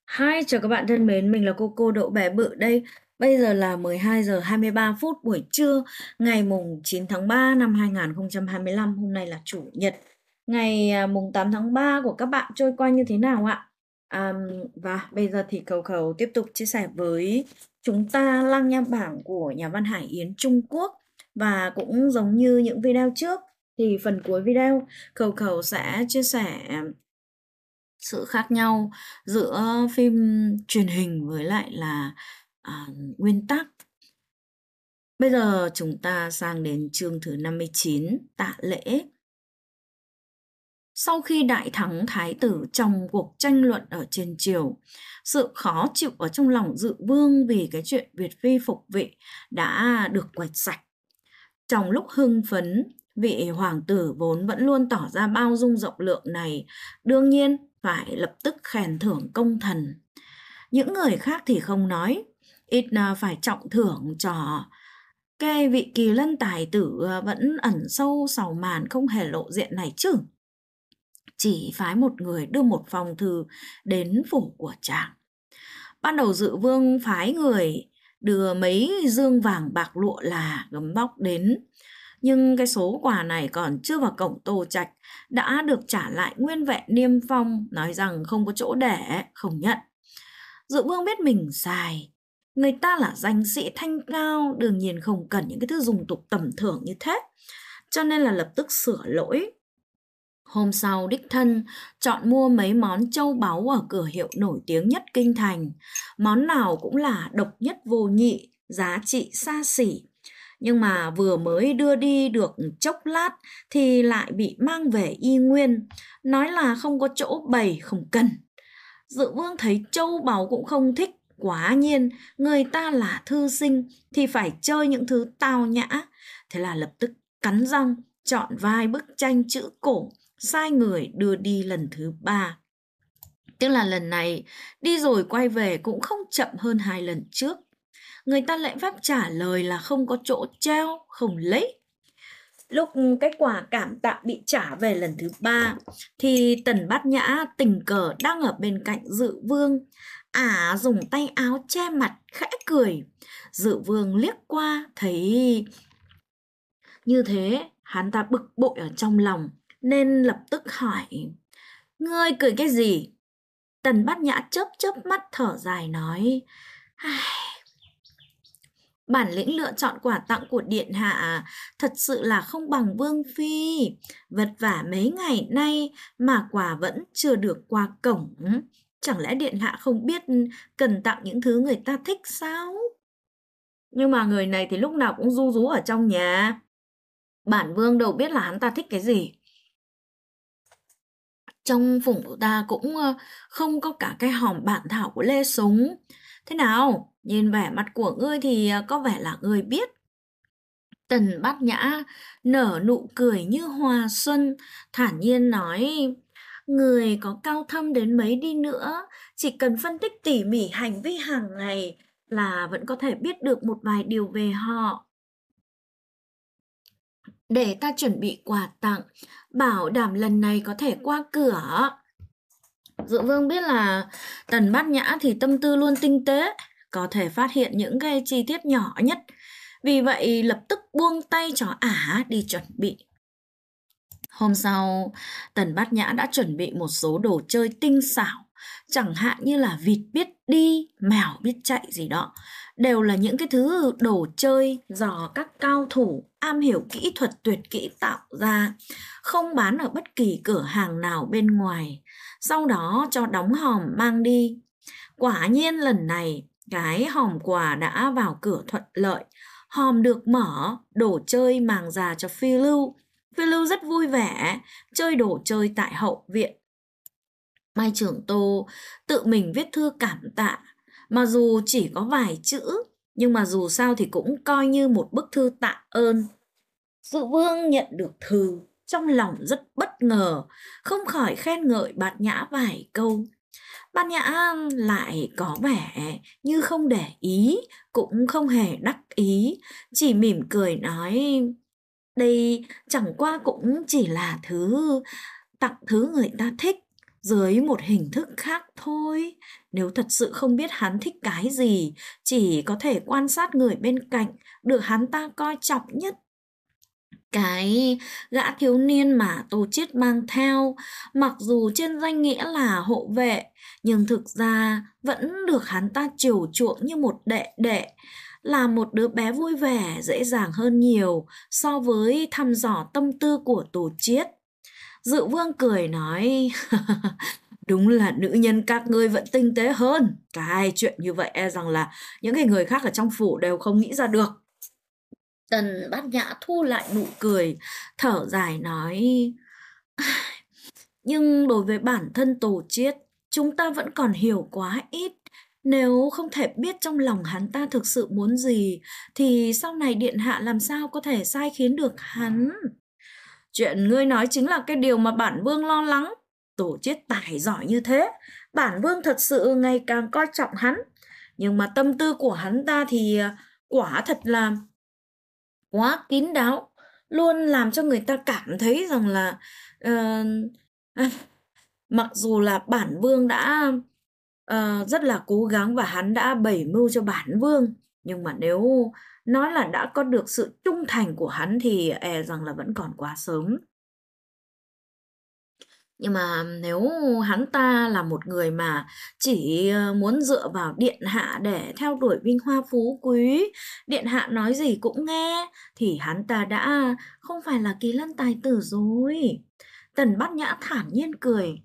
Hi, chào các bạn thân mến, mình là cô Đậu Bé Bự đây. Bây giờ là 12 giờ 23 phút buổi trưa, ngày mùng 9 tháng 3 năm 2025. Hôm nay là chủ nhật. Ngày mùng 8 tháng 3 của các bạn trôi qua như thế nào ạ? Và bây giờ thì Khẩu tiếp tục chia sẻ với chúng ta Lăng Nham Bảng của nhà văn Hải Yến Trung Quốc. Và cũng giống như những video trước, thì phần cuối video Khẩu sẽ chia sẻ sự khác nhau giữa phim truyền hình với lại là à, nguyên tác. Bây giờ chúng ta sang đến chương thứ 59, tạ lễ. Sau khi đại thắng thái tử trong cuộc tranh luận ở trên triều, sự khó chịu ở trong lòng Dự Vương vì cái chuyện Việt Phi phục vị đã được quệt sạch. Trong lúc hưng phấn, vị hoàng tử vốn vẫn luôn tỏ ra bao dung rộng lượng này, đương nhiên phải lập tức khen thưởng công thần. Những người khác thì không nói, ít phải trọng thưởng cho cái vị kỳ lân tài tử vẫn ẩn sâu sau màn không hề lộ diện này chứ. Chỉ phái một người đưa một phong thư đến phủ của chàng. Ban đầu Dự Vương phái người đưa mấy dương vàng bạc lụa là gấm vóc đến, nhưng cái số quà này còn chưa vào cổng Tô Trạch đã được trả lại nguyên vẹn niêm phong, nói rằng không có chỗ để, không nhận. Dự Vương biết mình sai, người ta là danh sĩ thanh cao, đương nhiên không cần những cái thứ dùng tục tầm thường như thế, cho nên là lập tức sửa lỗi. Hôm sau đích thân chọn mua mấy món châu báu ở cửa hiệu nổi tiếng nhất kinh thành, món nào cũng là độc nhất vô nhị, giá trị xa xỉ. Nhưng mà vừa mới đưa đi được chốc lát thì lại bị mang về y nguyên, nói là không có chỗ bày, không cần. Dự Vương thấy châu báu cũng không thích, quả nhiên người ta là thư sinh thì phải chơi những thứ tao nhã. Thế là lập tức cắn răng chọn vài bức tranh chữ cổ, sai người đưa đi lần thứ 3. Tức là lần này đi rồi quay về cũng không chậm hơn 2 lần trước. Người ta lễ phép trả lời là không có chỗ treo, không lấy. Lúc cái quả cảm tạ bị trả về lần thứ 3 thì Tần Bát Nhã tình cờ đang ở bên cạnh Dự Vương. Dùng tay áo che mặt khẽ cười. Dự Vương liếc qua thấy như thế, hắn ta bực bội ở trong lòng nên lập tức hỏi: "Ngươi cười cái gì?" Tần Bát Nhã chớp chớp mắt thở dài nói: "Bản lĩnh lựa chọn quà tặng của điện hạ thật sự là không bằng Vương phi. Vất vả mấy ngày nay mà quà vẫn chưa được qua cổng. Chẳng lẽ điện hạ không biết cần tặng những thứ người ta thích sao?" Nhưng mà người này thì lúc nào cũng ru rú ở trong nhà. Bản vương đâu biết là hắn ta thích cái gì. Trong phủ của ta cũng không có cả cái hòm bản thảo của Lê Súng. Thế nào? Nhìn vẻ mặt của ngươi thì có vẻ là ngươi biết. Tần Bát Nhã nở nụ cười như hoa xuân, thản nhiên nói: "Người có cao thâm đến mấy đi nữa, chỉ cần phân tích tỉ mỉ hành vi hàng ngày là vẫn có thể biết được một vài điều về họ. Để ta chuẩn bị quà tặng, bảo đảm lần này có thể qua cửa." Dự Vương biết là Tần Bát Nhã thì tâm tư luôn tinh tế, có thể phát hiện những cái chi tiết nhỏ nhất. Vì vậy lập tức buông tay cho đi chuẩn bị. Hôm sau, Tần Bát Nhã đã chuẩn bị một số đồ chơi tinh xảo, chẳng hạn như là vịt biết đi, mèo biết chạy gì đó. Đều là những cái thứ đồ chơi do các cao thủ am hiểu kỹ thuật tuyệt kỹ tạo ra, không bán ở bất kỳ cửa hàng nào bên ngoài. Sau đó cho đóng hòm mang đi. Quả nhiên lần này, cái hòm quà đã vào cửa thuận lợi. Hòm được mở, đồ chơi mang ra cho Phi Lưu. Phi Lưu rất vui vẻ, chơi đồ chơi tại hậu viện. Mai Trưởng Tô tự mình viết thư cảm tạ, mà dù chỉ có vài chữ, nhưng mà dù sao thì cũng coi như một bức thư tạ ơn. Dự Vương nhận được thư, trong lòng rất bất ngờ, không khỏi khen ngợi Bát Nhã vài câu. Bát Nhã lại có vẻ như không để ý, cũng không hề đắc ý, chỉ mỉm cười nói: "Đây chẳng qua cũng chỉ là tặng thứ người ta thích, dưới một hình thức khác thôi. Nếu thật sự không biết hắn thích cái gì, chỉ có thể quan sát người bên cạnh, được hắn ta coi trọng nhất. Cái gã thiếu niên mà Tô Chiết mang theo, mặc dù trên danh nghĩa là hộ vệ, nhưng thực ra vẫn được hắn ta chiều chuộng như một đệ đệ, là một đứa bé vui vẻ, dễ dàng hơn nhiều so với thăm dò tâm tư của Tô Chiết. Dự Vương cười nói, đúng là nữ nhân các ngươi vẫn tinh tế hơn. Cái chuyện như vậy e rằng là những cái người khác ở trong phủ đều không nghĩ ra được. Tần Bát Nhã thu lại nụ cười, thở dài nói, nhưng đối với bản thân Tô Chiết, chúng ta vẫn còn hiểu quá ít. Nếu không thể biết trong lòng hắn ta thực sự muốn gì, thì sau này điện hạ làm sao có thể sai khiến được hắn. Chuyện ngươi nói chính là cái điều mà bản vương lo lắng. Tổ Chiết tài giỏi như thế, bản vương thật sự ngày càng coi trọng hắn. Nhưng mà tâm tư của hắn ta thì quả thật là quá kín đáo, luôn làm cho người ta cảm thấy rằng là mặc dù là bản vương đã rất là cố gắng và hắn đã bày mưu cho bản vương, nhưng mà nếu nói là đã có được sự trung thành của hắn thì e rằng là vẫn còn quá sớm. Nhưng mà nếu hắn ta là một người mà chỉ muốn dựa vào điện hạ để theo đuổi vinh hoa phú quý, điện hạ nói gì cũng nghe, thì hắn ta đã không phải là kỳ lân tài tử rồi. Tần Bát Nhã thản nhiên cười.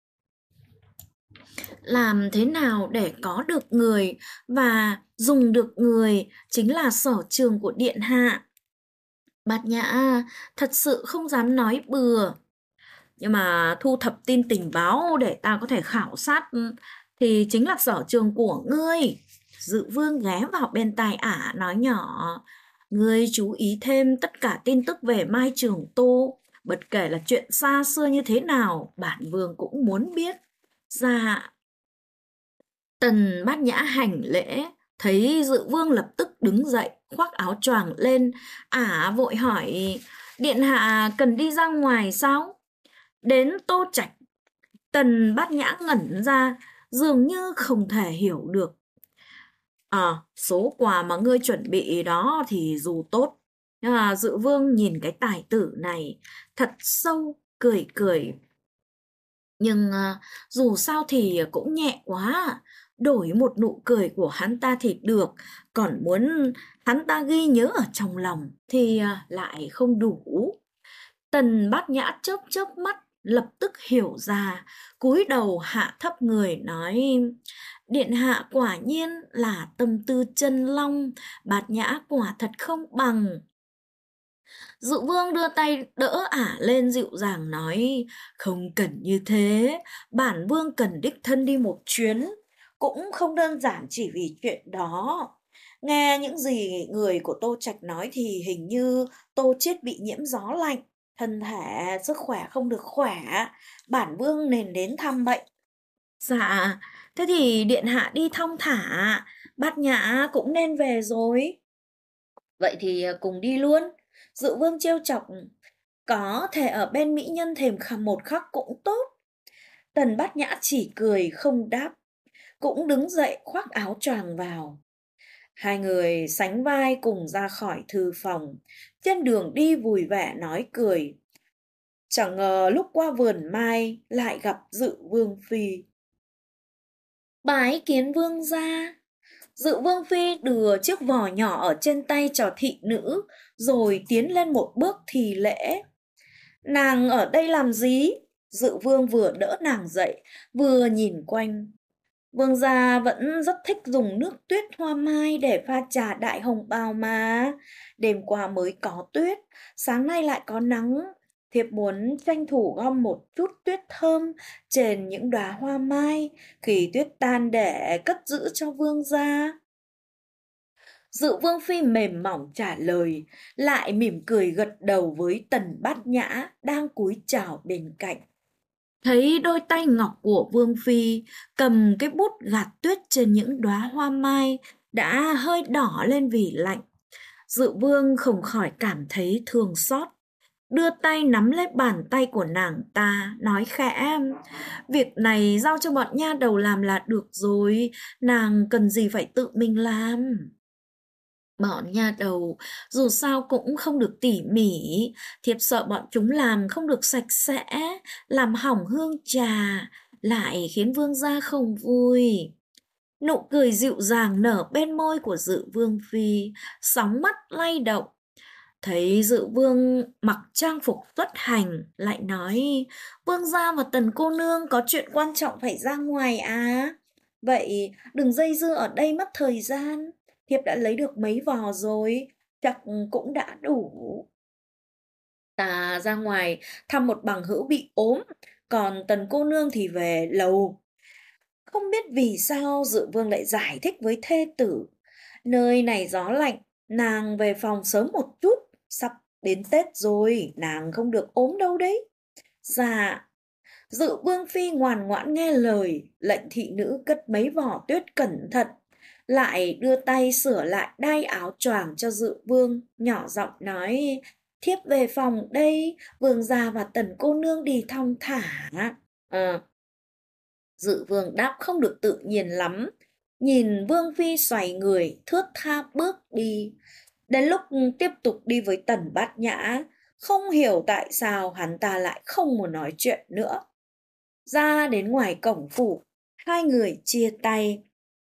Làm thế nào để có được người và dùng được người chính là sở trường của điện hạ. Bát Nhã thật sự không dám nói bừa. Nhưng mà thu thập tin tình báo để ta có thể khảo sát thì chính là sở trường của ngươi. Dự Vương ghé vào bên tai ả nói nhỏ, ngươi chú ý thêm tất cả tin tức về Mai Trường Tô, bất kể là chuyện xa xưa như thế nào, bản vương cũng muốn biết. Dạ. Tần Bát Nhã hành lễ, thấy Dự Vương lập tức đứng dậy, khoác áo choàng lên, ả vội hỏi, điện hạ cần đi ra ngoài sao? Đến Tô Trạch, Tần Bát Nhã ngẩn ra, dường như không thể hiểu được. Số quà mà ngươi chuẩn bị đó thì dù tốt, nhưng mà Dự Vương nhìn cái tài tử này thật sâu, cười cười. Nhưng dù sao thì cũng nhẹ quá, đổi một nụ cười của hắn ta thì được, còn muốn hắn ta ghi nhớ ở trong lòng thì lại không đủ. Tần Bát Nhã chớp chớp mắt, lập tức hiểu ra, cúi đầu hạ thấp người nói, điện hạ quả nhiên là tâm tư chân long, Bát Nhã quả thật không bằng. Dụ Vương đưa tay đỡ ả lên dịu dàng nói, không cần như thế, bản vương cần đích thân đi một chuyến, cũng không đơn giản chỉ vì chuyện đó. Nghe những gì người của Tô Trạch nói thì hình như Tô Chiết bị nhiễm gió lạnh, thân thể sức khỏe không được khỏe, bản vương nên đến thăm bệnh. Dạ, thế thì điện hạ đi thong thả, Bát Nhã cũng nên về rồi. Vậy thì cùng đi luôn. Dự Vương trêu chọc, có thể ở bên mỹ nhân thêm một khắc cũng tốt. Tần Bát Nhã chỉ cười không đáp, cũng đứng dậy khoác áo choàng vào. Hai người sánh vai cùng ra khỏi thư phòng, trên đường đi vui vẻ nói cười. Chẳng ngờ lúc qua vườn mai lại gặp Dự Vương phi. Bái kiến vương gia. Dự Vương phi đưa chiếc vò nhỏ ở trên tay cho thị nữ, rồi tiến lên một bước thì lễ. Nàng ở đây làm gì? Dự Vương vừa đỡ nàng dậy, vừa nhìn quanh. Vương gia vẫn rất thích dùng nước tuyết hoa mai để pha trà đại hồng bào mà. Đêm qua mới có tuyết, sáng nay lại có nắng. Thiếp muốn tranh thủ gom một chút tuyết thơm trên những đóa hoa mai, khi tuyết tan để cất giữ cho vương gia. Dự Vương phi mềm mỏng trả lời, lại mỉm cười gật đầu với Tần Bát Nhã đang cúi chào bên cạnh. Thấy đôi tay ngọc của Vương phi cầm cái bút gạt tuyết trên những đóa hoa mai đã hơi đỏ lên vì lạnh, Dự Vương không khỏi cảm thấy thương xót. đưa tay nắm lấy bàn tay của nàng ta, nói khẽ: việc này giao cho bọn nha đầu làm là được rồi, nàng cần gì phải tự mình làm. Bọn nha đầu dù sao cũng không được tỉ mỉ, thiếp sợ bọn chúng làm không được sạch sẽ, làm hỏng hương trà, lại khiến vương gia không vui. Nụ cười dịu dàng nở bên môi của Dự Vương phi, sóng mắt lay động. Thấy Dự Vương mặc trang phục xuất hành, lại nói: vương gia và Tần cô nương có chuyện quan trọng phải ra ngoài à? Vậy đừng dây dưa ở đây mất thời gian. Thiếp đã lấy được mấy vò rồi, chắc cũng đã đủ. Ta ra ngoài thăm một bằng hữu bị ốm, còn Tần cô nương thì về lầu. Không biết vì sao Dự Vương lại giải thích với thê tử: nơi này gió lạnh, nàng về phòng sớm một chút, sắp đến Tết rồi, nàng không được ốm đâu đấy. Dạ. Dự Vương phi ngoan ngoãn nghe lời, lệnh thị nữ cất mấy vỏ tuyết cẩn thận, lại đưa tay sửa lại đai áo choàng cho Dự Vương, nhỏ giọng nói: thiếp về phòng đây, vương gia và Tần cô nương đi thong thả. Dự Vương đáp không được tự nhiên lắm, nhìn Vương phi xoay người thướt tha bước đi. Đến lúc tiếp tục đi với Tần Bát Nhã, không hiểu tại sao hắn ta lại không muốn nói chuyện nữa. Ra đến ngoài cổng phủ, hai người chia tay.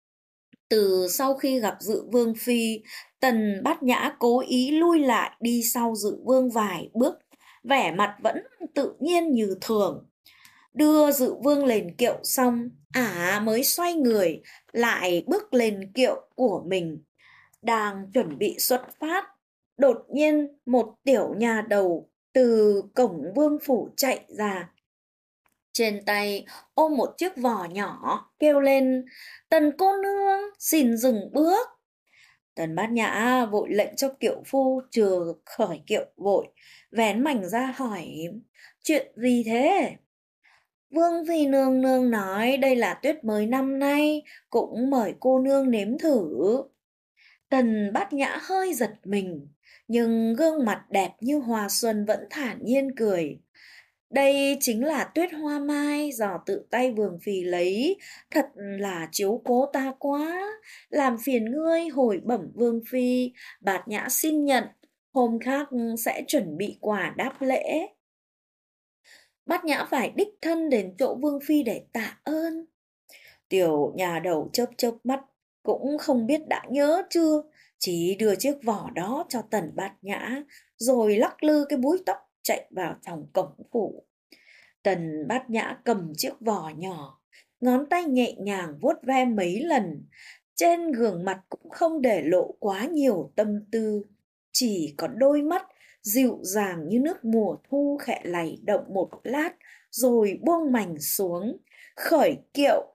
Từ sau khi gặp Dự Vương phi, Tần Bát Nhã cố ý lui lại đi sau Dự Vương vài bước, vẻ mặt vẫn tự nhiên như thường. Đưa Dự Vương lên kiệu xong, ả mới xoay người lại bước lên kiệu của mình. Đang chuẩn bị xuất phát, đột nhiên một tiểu nha đầu từ cổng vương phủ chạy ra. Trên tay ôm một chiếc vò nhỏ, kêu lên: Tần cô nương, xin dừng bước. Tần Bát Nhã vội lệnh cho kiệu phu chừa khỏi kiệu vội, vén mảnh ra hỏi: chuyện gì thế? Vương phi nương nương nói đây là tuyết mới năm nay, cũng mời cô nương nếm thử. Tần Bát Nhã hơi giật mình, nhưng gương mặt đẹp như hoa xuân vẫn thản nhiên cười. Đây chính là tuyết hoa mai do tự tay Vương phi lấy, thật là chiếu cố ta quá. Làm phiền ngươi hồi bẩm Vương phi, Bát Nhã xin nhận, hôm khác sẽ chuẩn bị quà đáp lễ. Bát Nhã phải đích thân đến chỗ Vương phi để tạ ơn. Tiểu nhà đầu chớp chớp mắt, cũng không biết đã nhớ chưa, chỉ đưa chiếc vỏ đó cho Tần Bát Nhã, rồi lắc lư cái búi tóc chạy vào trong cổng phủ. Tần Bát Nhã cầm chiếc vỏ nhỏ, ngón tay nhẹ nhàng vuốt ve mấy lần, trên gương mặt cũng không để lộ quá nhiều tâm tư, chỉ có đôi mắt dịu dàng như nước mùa thu khẽ lay động một lát, rồi buông mảnh xuống, khởi kiệu.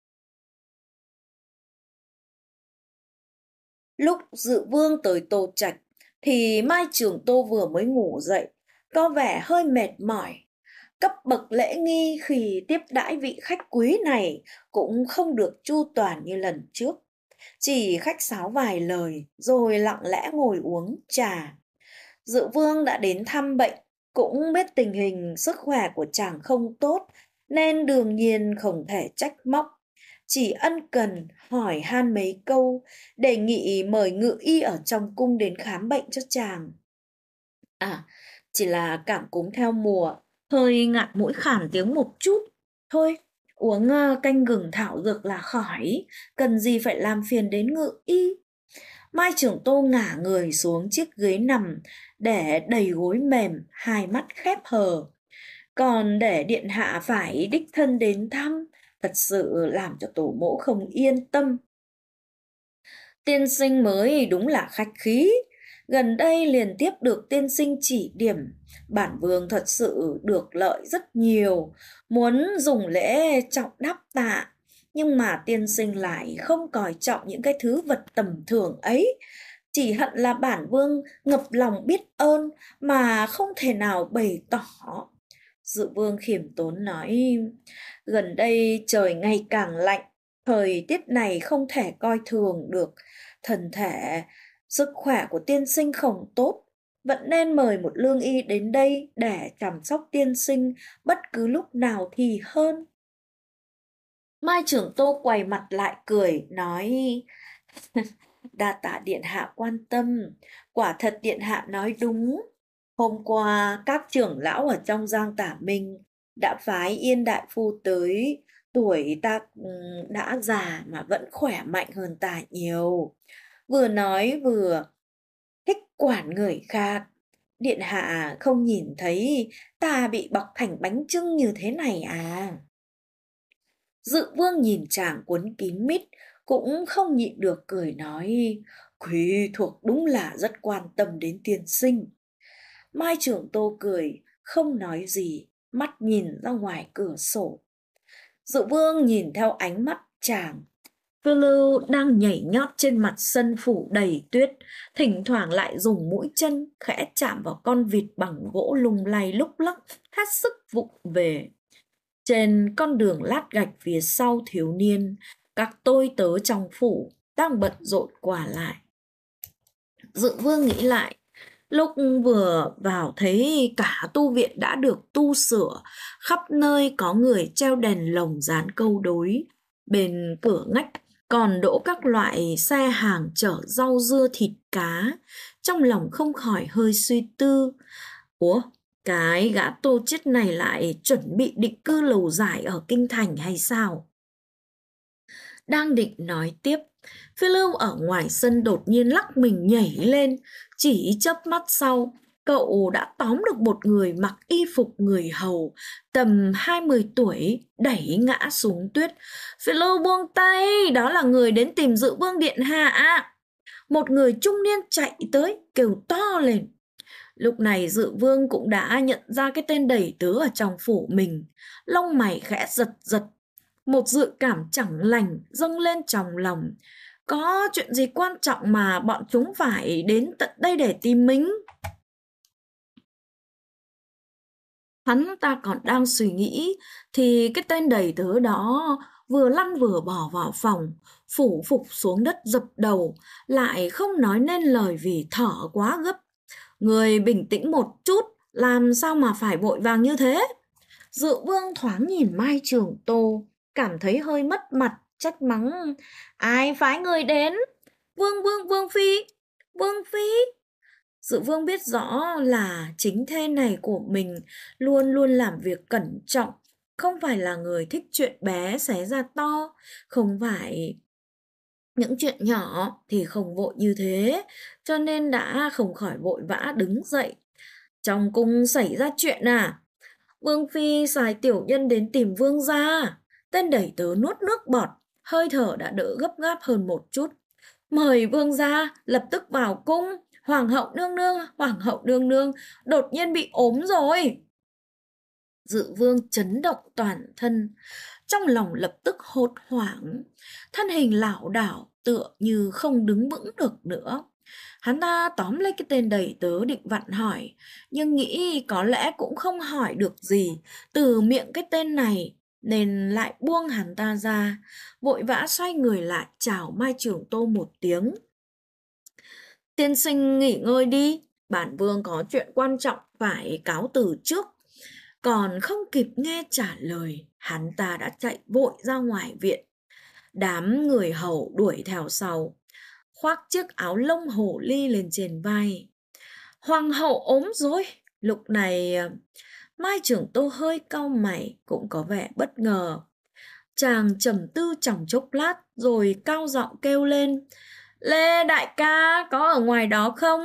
Lúc Dự Vương tới Tô Trạch thì Mai Trường Tô vừa mới ngủ dậy, có vẻ hơi mệt mỏi. Cấp bậc lễ nghi khi tiếp đãi vị khách quý này cũng không được chu toàn như lần trước. Chỉ khách sáo vài lời rồi lặng lẽ ngồi uống trà. Dự Vương đã đến thăm bệnh, cũng biết tình hình sức khỏe của chàng không tốt, nên đương nhiên không thể trách móc. Chỉ ân cần hỏi han mấy câu, đề nghị mời ngự y ở trong cung đến khám bệnh cho chàng. Chỉ là cảm cúm theo mùa, hơi ngạt mũi khản tiếng một chút. Thôi, uống canh gừng thảo dược là khỏi, cần gì phải làm phiền đến ngự y. Mai Trưởng Tô ngả người xuống chiếc ghế nằm, để đầy gối mềm, hai mắt khép hờ. Còn để điện hạ phải đích thân đến thăm, thật sự làm cho tổ mẫu không yên tâm. Tiên sinh mới đúng là khách khí, gần đây liên tiếp được tiên sinh chỉ điểm, bản vương thật sự được lợi rất nhiều, muốn dùng lễ trọng đáp tạ, nhưng mà tiên sinh lại không coi trọng những cái thứ vật tầm thường ấy, chỉ hận là bản vương ngập lòng biết ơn mà không thể nào bày tỏ. Dự Vương khiêm tốn nói: gần đây trời ngày càng lạnh, thời tiết này không thể coi thường được, thân thể, sức khỏe của tiên sinh không tốt, vẫn nên mời một lương y đến đây để chăm sóc tiên sinh bất cứ lúc nào thì hơn. Mai Trưởng Tô quay mặt lại cười, nói: Đa tạ điện hạ quan tâm, quả thật điện hạ nói đúng. Hôm qua các trưởng lão ở trong Giang Tả Minh đã phái Yên đại phu tới, tuổi ta đã già mà vẫn khỏe mạnh hơn ta nhiều. Vừa nói vừa thích quản người khác. Điện hạ không nhìn thấy ta bị bọc thành bánh chưng như thế này à? Dự Vương nhìn chàng cuốn kín mít, cũng không nhịn được cười nói: Quý thuộc đúng là rất quan tâm đến tiên sinh. Mai Trưởng Tô cười, không nói gì, mắt nhìn ra ngoài cửa sổ. Dự Vương nhìn theo ánh mắt chàng. Phiêu lưu đang nhảy nhót trên mặt sân phủ đầy tuyết, thỉnh thoảng lại dùng mũi chân khẽ chạm vào con vịt bằng gỗ lung lay lúc lắc, hết sức vụng về. Trên con đường lát gạch phía sau thiếu niên, các tôi tớ trong phủ đang bận rộn qua lại. Dự Vương nghĩ lại, lúc vừa vào thấy cả tu viện đã được tu sửa, khắp nơi có người treo đèn lồng dán câu đối, bên cửa ngách còn đỗ các loại xe hàng chở rau dưa thịt cá. Trong lòng không khỏi hơi suy tư, ủa, cái gã Tô chết này lại chuẩn bị định cư lâu dài ở kinh thành hay sao? Đang định nói tiếp, Phi Lưu ở ngoài sân đột nhiên lắc mình nhảy lên, chỉ chớp mắt sau, cậu đã tóm được một người mặc y phục người hầu, tầm 20 tuổi, đẩy ngã xuống tuyết. Phi Lưu buông tay, đó là người đến tìm Dự Vương điện hạ. Một người trung niên chạy tới, kêu to lên. Lúc này Dự Vương cũng đã nhận ra cái tên đẩy tớ ở trong phủ mình, lông mày khẽ giật giật. Một dự cảm chẳng lành dâng lên trong lòng. Có chuyện gì quan trọng mà bọn chúng phải đến tận đây để tìm mình? Hắn ta còn đang suy nghĩ thì cái tên đầy tớ đó vừa lăn vừa bỏ vào phòng, phủ phục xuống đất dập đầu, lại không nói nên lời vì thở quá gấp. Người bình tĩnh một chút, làm sao mà phải vội vàng như thế? Dự Vương thoáng nhìn Mai Trường Tô, cảm thấy hơi mất mặt, trách mắng: Ai phái người đến? Vương Phi. Dự Vương biết rõ là chính thê này của mình luôn luôn làm việc cẩn trọng, không phải là người thích chuyện bé xé ra to, không phải những chuyện nhỏ thì không vội như thế, cho nên đã không khỏi vội vã đứng dậy. Trong cung xảy ra chuyện à? Vương Phi xài tiểu nhân đến tìm Vương gia. Tên đẩy tớ nuốt nước bọt, hơi thở đã đỡ gấp gáp hơn một chút. Mời Vương gia lập tức vào cung. Hoàng hậu nương nương đột nhiên bị ốm rồi. Dự Vương chấn động toàn thân, trong lòng lập tức hốt hoảng, thân hình lảo đảo tựa như không đứng vững được nữa. Hắn ta tóm lấy cái tên đầy tớ định vặn hỏi, nhưng nghĩ có lẽ cũng không hỏi được gì từ miệng cái tên này, nên lại buông hắn ta ra, vội vã xoay người lại chào Mai Trường Tô một tiếng. Tiên sinh nghỉ ngơi đi, bản vương có chuyện quan trọng phải cáo từ trước. Còn không kịp nghe trả lời, hắn ta đã chạy vội ra ngoài viện. Đám người hầu đuổi theo sau, khoác chiếc áo lông hổ ly lên trên vai. Hoàng hậu ốm rồi. Lúc này Mai Trường Tô hơi cau mày, cũng có vẻ bất ngờ. Chàng trầm tư trong chốc lát rồi cao giọng kêu lên: Lê đại ca có ở ngoài đó không?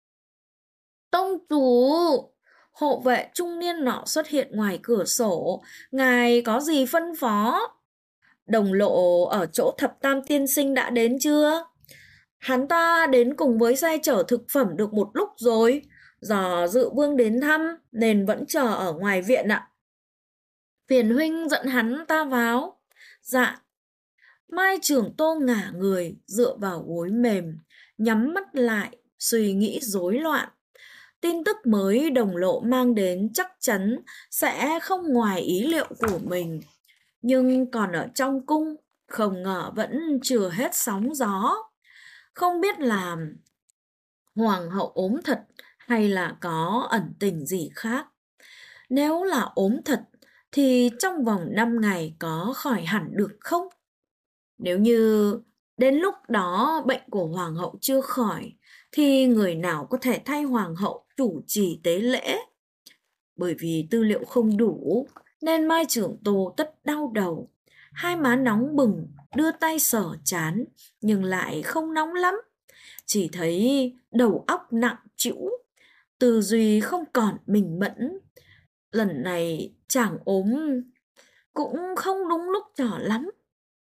Tông chủ! Hộ vệ trung niên nọ xuất hiện ngoài cửa sổ. Ngài có gì phân phó? Đồng lộ ở chỗ Thập Tam tiên sinh đã đến chưa? Hắn ta đến cùng với xe chở thực phẩm được một lúc rồi. Do Dự Vương đến thăm nên vẫn chờ ở ngoài viện ạ. Phiền huynh dẫn hắn ta vào. Dạ. Mai Trường Tô ngả người dựa vào gối mềm, nhắm mắt lại, suy nghĩ rối loạn. Tin tức mới đồng lộ mang đến chắc chắn sẽ không ngoài ý liệu của mình. Nhưng còn ở trong cung, không ngờ vẫn chưa hết sóng gió. Không biết là hoàng hậu ốm thật hay là có ẩn tình gì khác? Nếu là ốm thật thì trong vòng 5 ngày có khỏi hẳn được không? Nếu như đến lúc đó bệnh của hoàng hậu chưa khỏi thì người nào có thể thay hoàng hậu chủ trì tế lễ? Bởi vì tư liệu không đủ nên Mai Trưởng Tô tất đau đầu, hai má nóng bừng, đưa tay sờ chán nhưng lại không nóng lắm, chỉ thấy đầu óc nặng trĩu, tư duy không còn minh mẫn. Lần này chàng ốm cũng không đúng lúc cho lắm.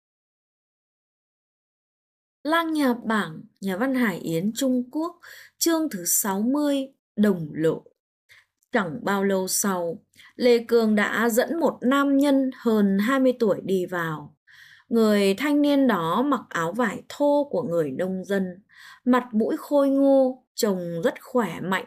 Lang nhà bảng, nhà văn Hải Yến Trung Quốc, chương thứ 60, Đồng Lộ. Chẳng bao lâu sau, Lê Cương đã dẫn một nam nhân hơn 20 tuổi đi vào. Người thanh niên đó mặc áo vải thô của người nông dân, mặt mũi khôi ngô, trông rất khỏe mạnh.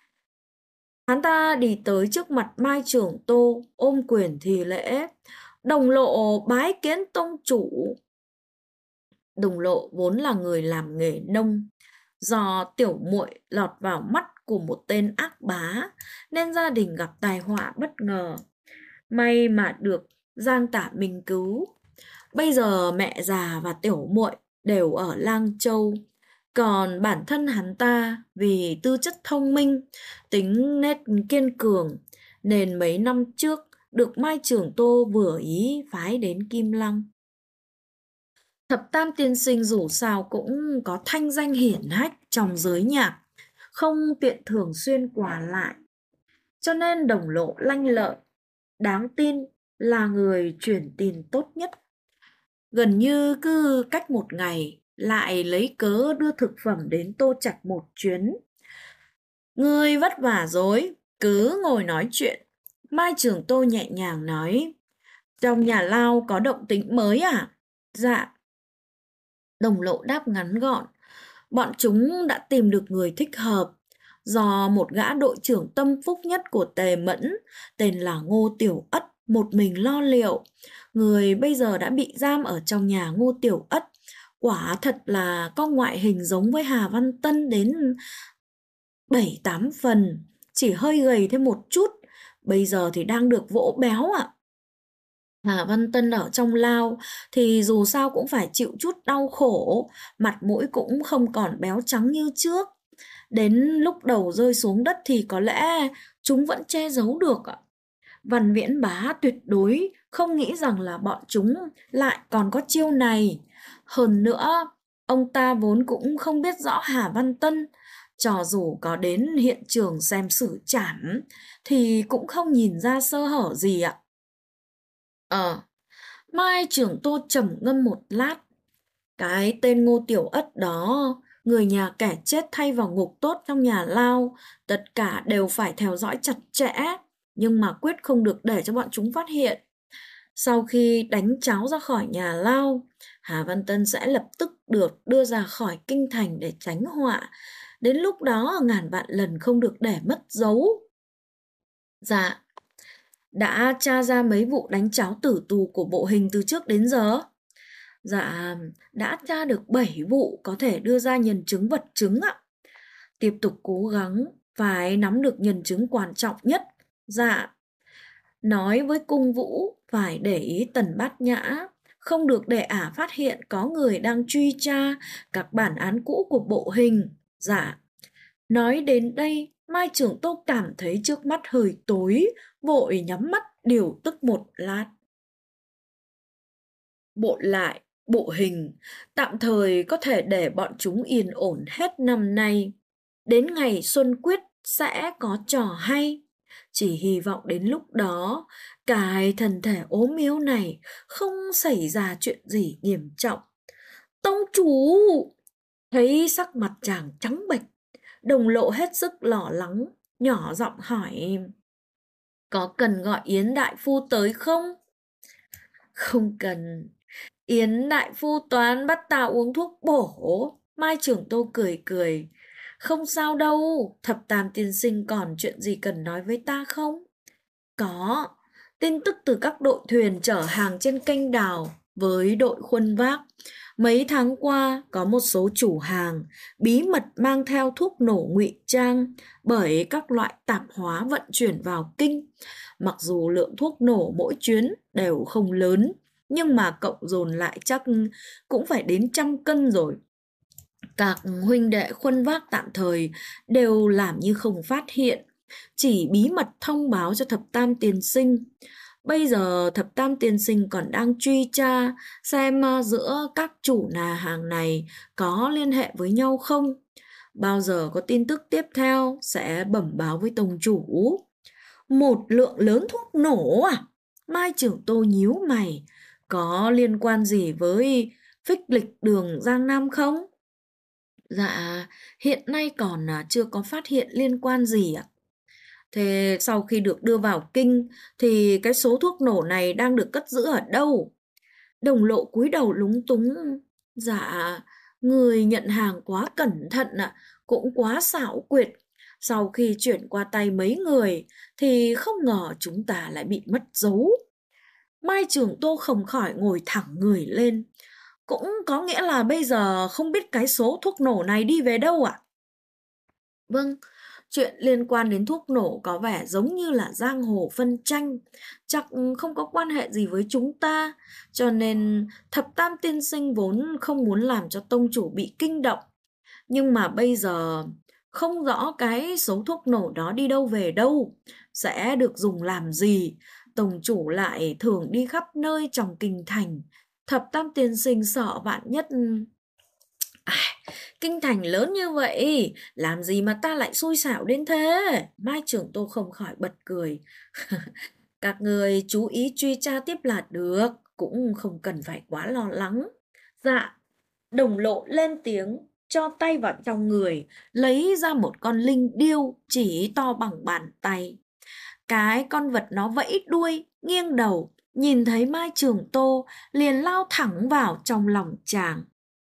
Hắn ta đi tới trước mặt Mai Trưởng Tô, ôm quyền thi lễ. Đồng Lộ bái kiến tông chủ. Đồng Lộ vốn là người làm nghề nông, do tiểu muội lọt vào mắt của một tên ác bá nên gia đình gặp tai họa bất ngờ. May mà được Giang Tả Minh cứu. Bây giờ mẹ già và tiểu muội đều ở Lang Châu. Còn bản thân hắn ta vì tư chất thông minh, tính nết kiên cường nên mấy năm trước được Mai Trưởng Tô vừa ý phái đến Kim Lăng. Thập Tam tiên sinh dù sao cũng có thanh danh hiển hách trong giới nhạc, không tiện thường xuyên qua lại. Cho nên Đồng Lộ lanh lợi, đáng tin, là người truyền tin tốt nhất. Gần như cứ cách một ngày lại lấy cớ đưa thực phẩm đến Tô Trạch một chuyến. Ngươi vất vả rồi, cứ ngồi nói chuyện. Mai Trưởng Tô nhẹ nhàng nói. Trong nhà lao có động tĩnh mới à? Dạ. Đồng Lộ đáp ngắn gọn. Bọn chúng đã tìm được người thích hợp. Do một gã đội trưởng tâm phúc nhất của Tề Mẫn, tên là Ngô Tiểu Ất, một mình lo liệu. Người bây giờ đã bị giam ở trong nhà Ngô Tiểu Ất. Quả thật là có ngoại hình giống với Hà Văn Tân đến 7-8 phần, chỉ hơi gầy thêm một chút. Bây giờ thì đang được vỗ béo ạ. Hà Văn Tân ở trong lao thì dù sao cũng phải chịu chút đau khổ, mặt mũi cũng không còn béo trắng như trước. Đến lúc đầu rơi xuống đất thì có lẽ chúng vẫn che giấu được ạ. Văn Viễn Bá tuyệt đối không nghĩ rằng là bọn chúng lại còn có chiêu này. Hơn nữa, ông ta vốn cũng không biết rõ Hà Văn Tân, cho dù có đến hiện trường xem xử trảm thì cũng không nhìn ra sơ hở gì ạ. Mai Trưởng Tô trầm ngâm một lát. Cái tên Ngô Tiểu Ất đó, người nhà kẻ chết thay vào ngục tốt trong nhà lao, tất cả đều phải theo dõi chặt chẽ, nhưng mà quyết không được để cho bọn chúng phát hiện. Sau khi đánh cháo ra khỏi nhà lao, Hà Văn Tân sẽ lập tức được đưa ra khỏi kinh thành để tránh họa. Đến lúc đó ngàn vạn lần không được để mất dấu. Dạ, đã tra ra mấy vụ đánh cháo tử tù của bộ hình từ trước đến giờ? Dạ, đã tra được 7 vụ có thể đưa ra nhân chứng vật chứng ạ. Tiếp tục cố gắng, phải nắm được nhân chứng quan trọng nhất. Dạ, nói với Cung Vũ phải để ý Tần Bát Nhã, không được để ả phát hiện có người đang truy tra các bản án cũ của bộ hình. Dạ, nói đến đây, Mai Trưởng Tô cảm thấy trước mắt hơi tối, vội nhắm mắt điều tức một lát. Bộ lại, bộ hình, tạm thời có thể để bọn chúng yên ổn hết năm nay. Đến ngày Xuân Quyết sẽ có trò hay. Chỉ hy vọng đến lúc đó, cái thân thể ốm yếu này không xảy ra chuyện gì nghiêm trọng. Tông chủ! Thấy sắc mặt chàng trắng bệch, Đồng Lộ hết sức lo lắng, nhỏ giọng hỏi. Có cần gọi Yến đại phu tới không? Không cần. Yến đại phu toán bắt ta uống thuốc bổ. Mai Trưởng Tô cười cười. Không sao đâu, Thập Tam tiên sinh còn chuyện gì cần nói với ta không? Có, tin tức từ các đội thuyền chở hàng trên kênh đào với đội khuân vác. Mấy tháng qua, có một số chủ hàng bí mật mang theo thuốc nổ ngụy trang bởi các loại tạp hóa vận chuyển vào kinh. Mặc dù lượng thuốc nổ mỗi chuyến đều không lớn, nhưng mà cộng dồn lại chắc cũng phải đến 100 cân rồi. Các huynh đệ khuân vác tạm thời đều làm như không phát hiện, chỉ bí mật thông báo cho thập tam tiên sinh. Bây giờ thập tam tiên sinh còn đang truy tra xem giữa các chủ nhà hàng này có liên hệ với nhau không. Bao giờ có tin tức tiếp theo sẽ bẩm báo với tông chủ. Một lượng lớn thuốc nổ à? Mai trưởng Tô nhíu mày. Có liên quan gì với phích lịch đường Giang Nam không? Dạ, hiện nay còn chưa có phát hiện liên quan gì ạ. Thế sau khi được đưa vào kinh thì cái số thuốc nổ này đang được cất giữ ở đâu? Đồng Lộ cúi đầu lúng túng. Dạ, người nhận hàng quá cẩn thận ạ, cũng quá xảo quyệt. Sau khi chuyển qua tay mấy người thì không ngờ chúng ta lại bị mất dấu. Mai Trường Tô không khỏi ngồi thẳng người lên. Cũng có nghĩa là bây giờ không biết cái số thuốc nổ này đi về đâu ạ? Vâng, chuyện liên quan đến thuốc nổ có vẻ giống như là giang hồ phân tranh, chắc không có quan hệ gì với chúng ta, cho nên thập tam tiên sinh vốn không muốn làm cho tông chủ bị kinh động. Nhưng mà bây giờ không rõ cái số thuốc nổ đó đi đâu về đâu, sẽ được dùng làm gì. Tông chủ lại thường đi khắp nơi trong kinh thành. Thập tam tiên sinh sợ vạn nhất. À, kinh thành lớn như vậy, làm gì mà ta lại xui xẻo đến thế? Mai Trường Tô không khỏi bật cười. Các người chú ý truy tra tiếp là được, cũng không cần phải quá lo lắng. Dạ, Đồng Lộ lên tiếng, cho tay vào trong người, lấy ra một con linh điêu chỉ to bằng bàn tay. Cái con vật nó vẫy đuôi, nghiêng đầu, nhìn thấy Mai Trường Tô liền lao thẳng vào trong lòng chàng.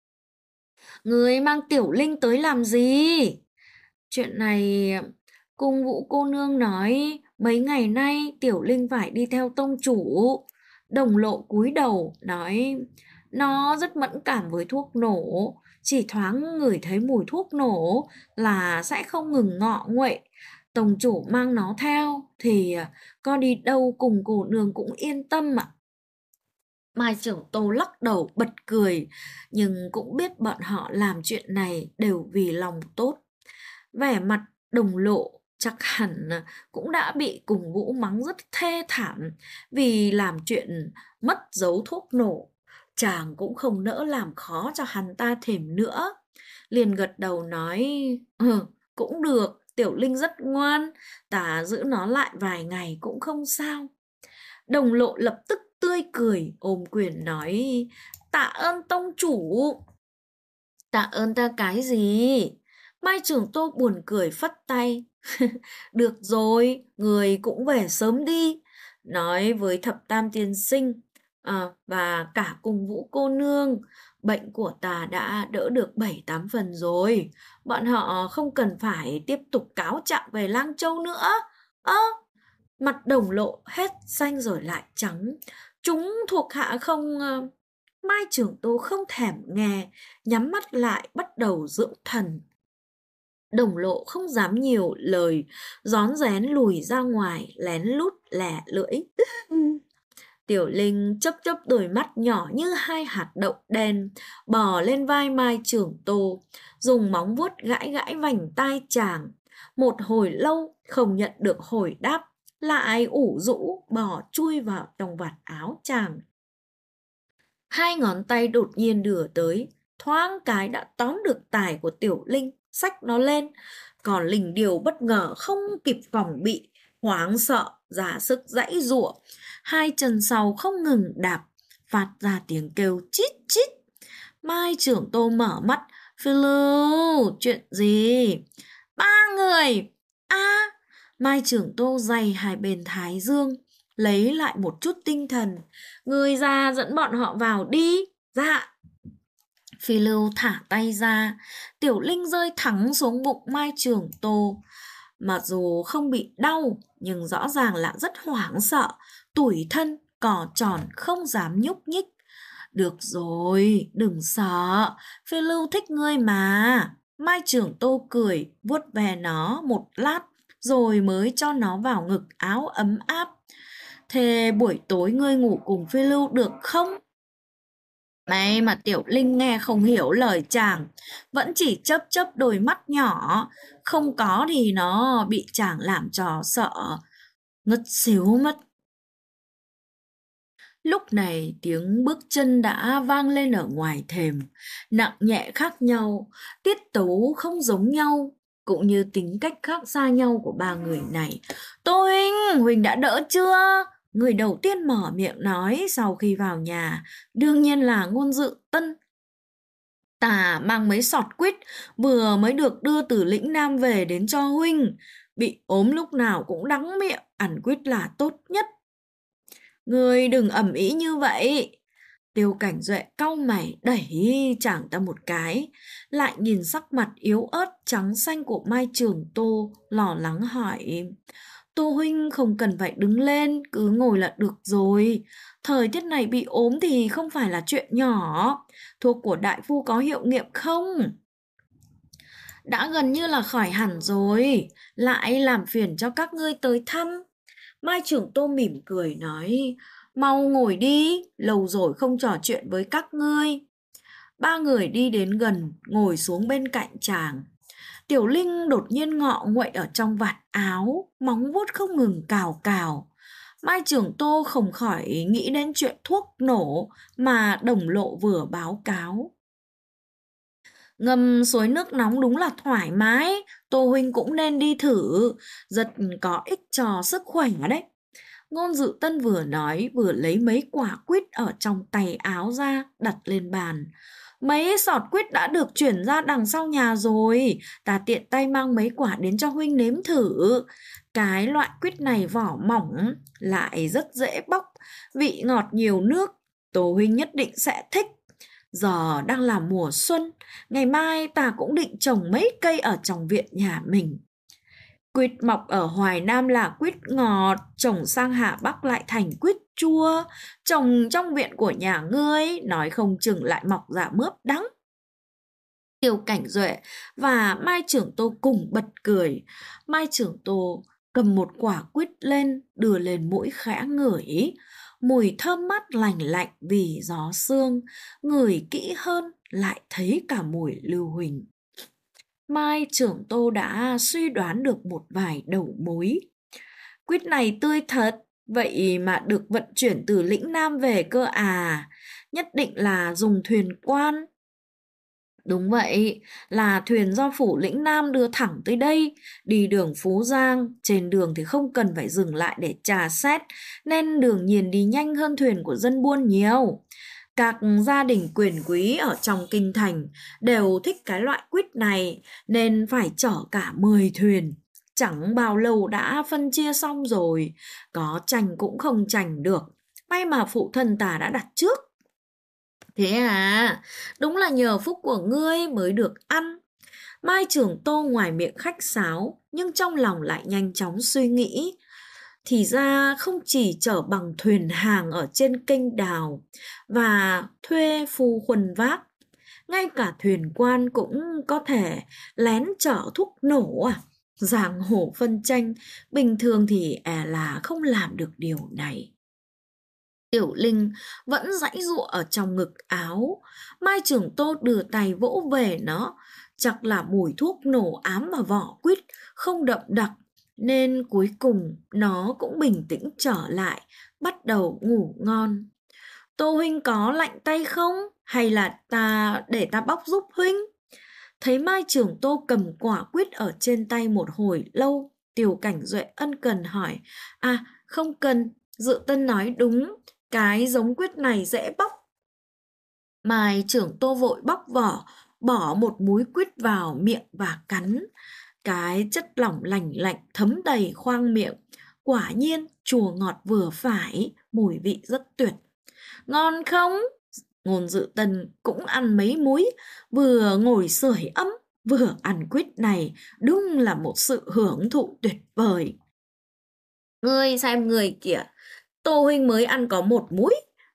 Người mang Tiểu Linh tới làm gì? Chuyện này cung Vũ cô nương nói mấy ngày nay Tiểu Linh phải đi theo tông chủ. Đồng Lộ cúi đầu nói nó rất mẫn cảm với thuốc nổ, chỉ thoáng ngửi thấy mùi thuốc nổ là sẽ không ngừng ngọ nguậy. Tông chủ mang nó theo thì con đi đâu cùng cô nương cũng yên tâm ạ. Mai Trưởng Tô lắc đầu bật cười, nhưng cũng biết bọn họ làm chuyện này đều vì lòng tốt. Vẻ mặt Đồng Lộ chắc hẳn cũng đã bị cùng Vũ mắng rất thê thảm vì làm chuyện mất dấu thuốc nổ. Chàng cũng không nỡ làm khó cho hắn ta thêm nữa. Liền gật đầu nói, cũng được, Tiểu Linh rất ngoan, ta giữ nó lại vài ngày cũng không sao. Đồng Lộ lập tức tươi cười ôm quyền nói, tạ ơn tông chủ. Tạ ơn ta cái gì? Mai Trường Tô buồn cười phất tay. Được rồi, người cũng về sớm đi. Nói với thập tam tiên sinh và cả cùng Vũ cô nương, bệnh của ta đã đỡ được 7-8 phần rồi. Bọn họ không cần phải tiếp tục cáo trạng về Lang Châu nữa. Mặt Đồng Lộ hết xanh rồi lại trắng. Chúng thuộc hạ không... Mai Trường Tô không thèm nghe, nhắm mắt lại bắt đầu dưỡng thần. Đồng Lộ không dám nhiều lời, rón rén lùi ra ngoài, lén lút lẻ lưỡi. Tiểu Linh chớp chớp đôi mắt nhỏ như 2 hạt đậu đen, bò lên vai Mai Trường Tô, dùng móng vuốt gãi gãi vành tai chàng. Một hồi lâu không nhận được hồi đáp, lại ủ rũ bò chui vào trong vạt áo chàng. 2 ngón tay đột nhiên đưa tới, thoáng cái đã tóm được tài của Tiểu Linh, xách nó lên. Còn Linh Điều bất ngờ không kịp phòng bị, hoảng sợ, ra sức giãy giụa. 2 chân sau không ngừng đạp, phát ra tiếng kêu chít chít. Mai Trưởng Tô mở mắt, Phi Lưu, chuyện gì? 3 người! Mai Trưởng Tô giày 2 bên thái dương, lấy lại một chút tinh thần. Người già dẫn bọn họ vào đi. Dạ. Phi Lưu thả tay ra, Tiểu Linh rơi thẳng xuống bụng Mai Trường Tô. Mặc dù không bị đau, nhưng rõ ràng là rất hoảng sợ, tủi thân, cò tròn không dám nhúc nhích. Được rồi, đừng sợ, Phiêu Lưu thích ngươi mà. Mai trưởng Tô cười, vuốt về nó một lát, rồi mới cho nó vào ngực áo ấm áp. Thế buổi tối ngươi ngủ cùng Phiêu Lưu được không? May mà Tiểu Linh nghe không hiểu lời chàng, vẫn chỉ chớp chớp đôi mắt nhỏ, không có thì nó bị chàng làm cho sợ, ngất xíu mất. Lúc này tiếng bước chân đã vang lên ở ngoài thềm, nặng nhẹ khác nhau, tiết tấu không giống nhau, cũng như tính cách khác xa nhau của ba người này. Tô Huynh, Huynh đã đỡ chưa? Người đầu tiên mở miệng nói sau khi vào nhà, đương nhiên là Ngôn Dự Tân. Ta mang mấy sọt quýt vừa mới được đưa từ lĩnh Nam về đến cho Huynh. Bị ốm lúc nào cũng đắng miệng, ăn quýt là tốt nhất. Ngươi đừng ầm ĩ như vậy. Tiêu Cảnh Duệ cau mày đẩy chàng ta một cái, lại nhìn sắc mặt yếu ớt trắng xanh của Mai Trường Tô, lo lắng hỏi. Tô Huynh không cần phải đứng lên, cứ ngồi là được rồi. Thời tiết này bị ốm thì không phải là chuyện nhỏ. Thuốc của đại phu có hiệu nghiệm không? Đã gần như là khỏi hẳn rồi, lại làm phiền cho các ngươi tới thăm. Mai Trường Tô mỉm cười nói, mau ngồi đi, lâu rồi không trò chuyện với các ngươi. Ba người đi đến gần, ngồi xuống bên cạnh chàng. Tiểu Linh đột nhiên ngọ nguậy ở trong vạt áo, móng vuốt không ngừng cào cào. Mai Trường Tô không khỏi nghĩ đến chuyện thuốc nổ mà đồng lộ vừa báo cáo. Ngâm suối nước nóng đúng là thoải mái, Tô Huynh cũng nên đi thử, rất có ích cho sức khỏe đấy. Ngôn Dự Tân vừa nói vừa lấy mấy quả quýt ở trong tay áo ra đặt lên bàn. Mấy sọt quýt đã được chuyển ra đằng sau nhà rồi, ta tiện tay mang mấy quả đến cho Huynh nếm thử. Cái loại quýt này vỏ mỏng, lại rất dễ bóc, vị ngọt nhiều nước, Tô Huynh nhất định sẽ thích. Giờ đang là mùa xuân, ngày mai ta cũng định trồng mấy cây ở trong viện nhà mình. Quýt mọc ở Hoài Nam là quýt ngọt, trồng sang Hà Bắc lại thành quýt chua, trồng trong viện của nhà ngươi, nói không chừng lại mọc ra mướp đắng. Tiêu Cảnh Duệ và Mai Trưởng Tô cùng bật cười. Mai Trưởng Tô cầm một quả quýt lên, đưa lên mũi khẽ ngửi. Mùi thơm mát lành lạnh vì gió sương, ngửi kỹ hơn lại thấy cả mùi lưu huỳnh. Mai Trưởng Tô đã suy đoán được một vài đầu mối. Quýt này tươi thật, vậy mà được vận chuyển từ lĩnh Nam về cơ à? Nhất định là dùng thuyền quan. Đúng vậy, là thuyền do phủ lĩnh Nam đưa thẳng tới đây, đi đường Phú Giang, trên đường thì không cần phải dừng lại để trà xét, nên đường nhiên đi nhanh hơn thuyền của dân buôn nhiều. Các gia đình quyền quý ở trong kinh thành đều thích cái loại quýt này, nên phải chở cả 10 thuyền. Chẳng bao lâu đã phân chia xong rồi, có tranh cũng không tranh được. May mà phụ thân ta đã đặt trước. Thế à, đúng là nhờ phúc của ngươi mới được ăn. Mai Trường Tô ngoài miệng khách sáo, nhưng trong lòng lại nhanh chóng suy nghĩ. Thì ra không chỉ chở bằng thuyền hàng ở trên kênh đào và thuê phu khuân vác, ngay cả thuyền quan cũng có thể lén chở thuốc nổ à? Giang hồ phân tranh, bình thường thì là không làm được điều này. Tiểu Linh vẫn giãy giụa ở trong ngực áo. Mai Trường Tô đưa tay vỗ về nó, chắc là mùi thuốc nổ ám vào vỏ quýt không đậm đặc, nên cuối cùng nó cũng bình tĩnh trở lại, bắt đầu ngủ ngon. Tô Huynh có lạnh tay không? Hay là để ta bóc giúp Huynh? Thấy Mai Trường Tô cầm quả quýt ở trên tay một hồi lâu, Tiêu Cảnh Duệ ân cần hỏi. À, không cần, Dự Tân nói đúng, cái giống quýt này dễ bóc. Mai Trường Tô vội bóc vỏ, bỏ một múi quýt vào miệng và cắn. Cái chất lỏng lành lạnh thấm đầy khoang miệng. Quả nhiên chua ngọt vừa phải, mùi vị rất tuyệt. Ngon không? Ngôn Dự Tân cũng ăn mấy múi, vừa ngồi sưởi ấm, vừa ăn quýt này, đúng là một sự hưởng thụ tuyệt vời. Ngươi xem người kìa, Tô Huynh mới ăn có một múi,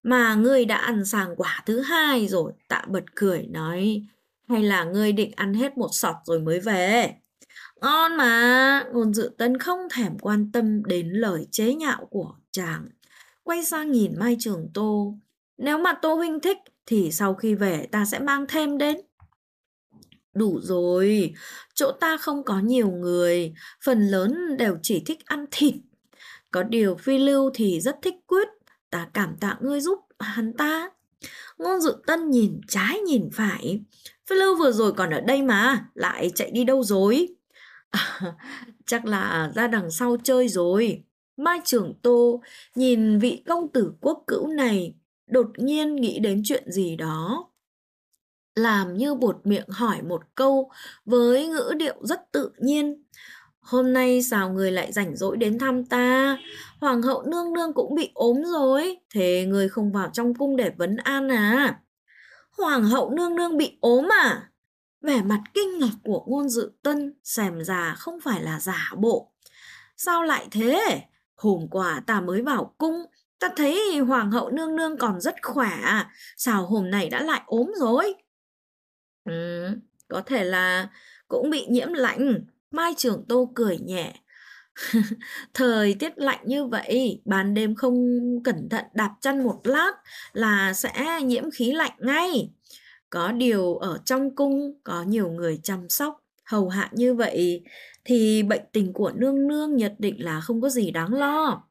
Mà ngươi đã ăn sang quả thứ hai rồi. Tạ Bật cười nói, hay là ngươi định ăn hết một sọt rồi mới về? Ngon mà. Ngôn Dự Tân không thèm quan tâm đến lời chế nhạo của chàng. Quay sang nhìn Mai Trường Tô. Nếu mà Tô huynh thích thì sau khi về ta sẽ mang thêm đến. Đủ rồi, chỗ ta không có nhiều người, phần lớn đều chỉ thích ăn thịt. Có điều Phi Lưu thì rất thích Quyết, ta cảm tạ ngươi giúp hắn ta. Ngôn Dự Tân nhìn trái nhìn phải. Phi Lưu vừa rồi còn ở đây mà, lại chạy đi đâu rồi? Chắc là ra đằng sau chơi rồi. Mai Trường Tô nhìn vị công tử quốc cữu này, đột nhiên nghĩ đến chuyện gì đó. Làm như buột miệng hỏi một câu với ngữ điệu rất tự nhiên. Hôm nay sao người lại rảnh rỗi đến thăm ta? Hoàng hậu nương nương cũng bị ốm rồi, thế người không vào trong cung để vấn an à? Hoàng hậu nương nương bị ốm à? Vẻ mặt kinh ngạc của Ngôn Dự Tân xem ra không phải là giả bộ. Sao lại thế? Hôm qua ta mới vào cung, ta thấy hoàng hậu nương nương còn rất khỏe, sao hôm nay đã lại ốm rồi? Ừ, có thể là cũng bị nhiễm lạnh. Mai Trường Tô cười nhẹ. Thời tiết lạnh như vậy, ban đêm không cẩn thận đạp chân một lát là sẽ nhiễm khí lạnh ngay. Có điều ở trong cung có nhiều người chăm sóc, hầu hạ như vậy thì bệnh tình của nương nương nhất định là không có gì đáng lo.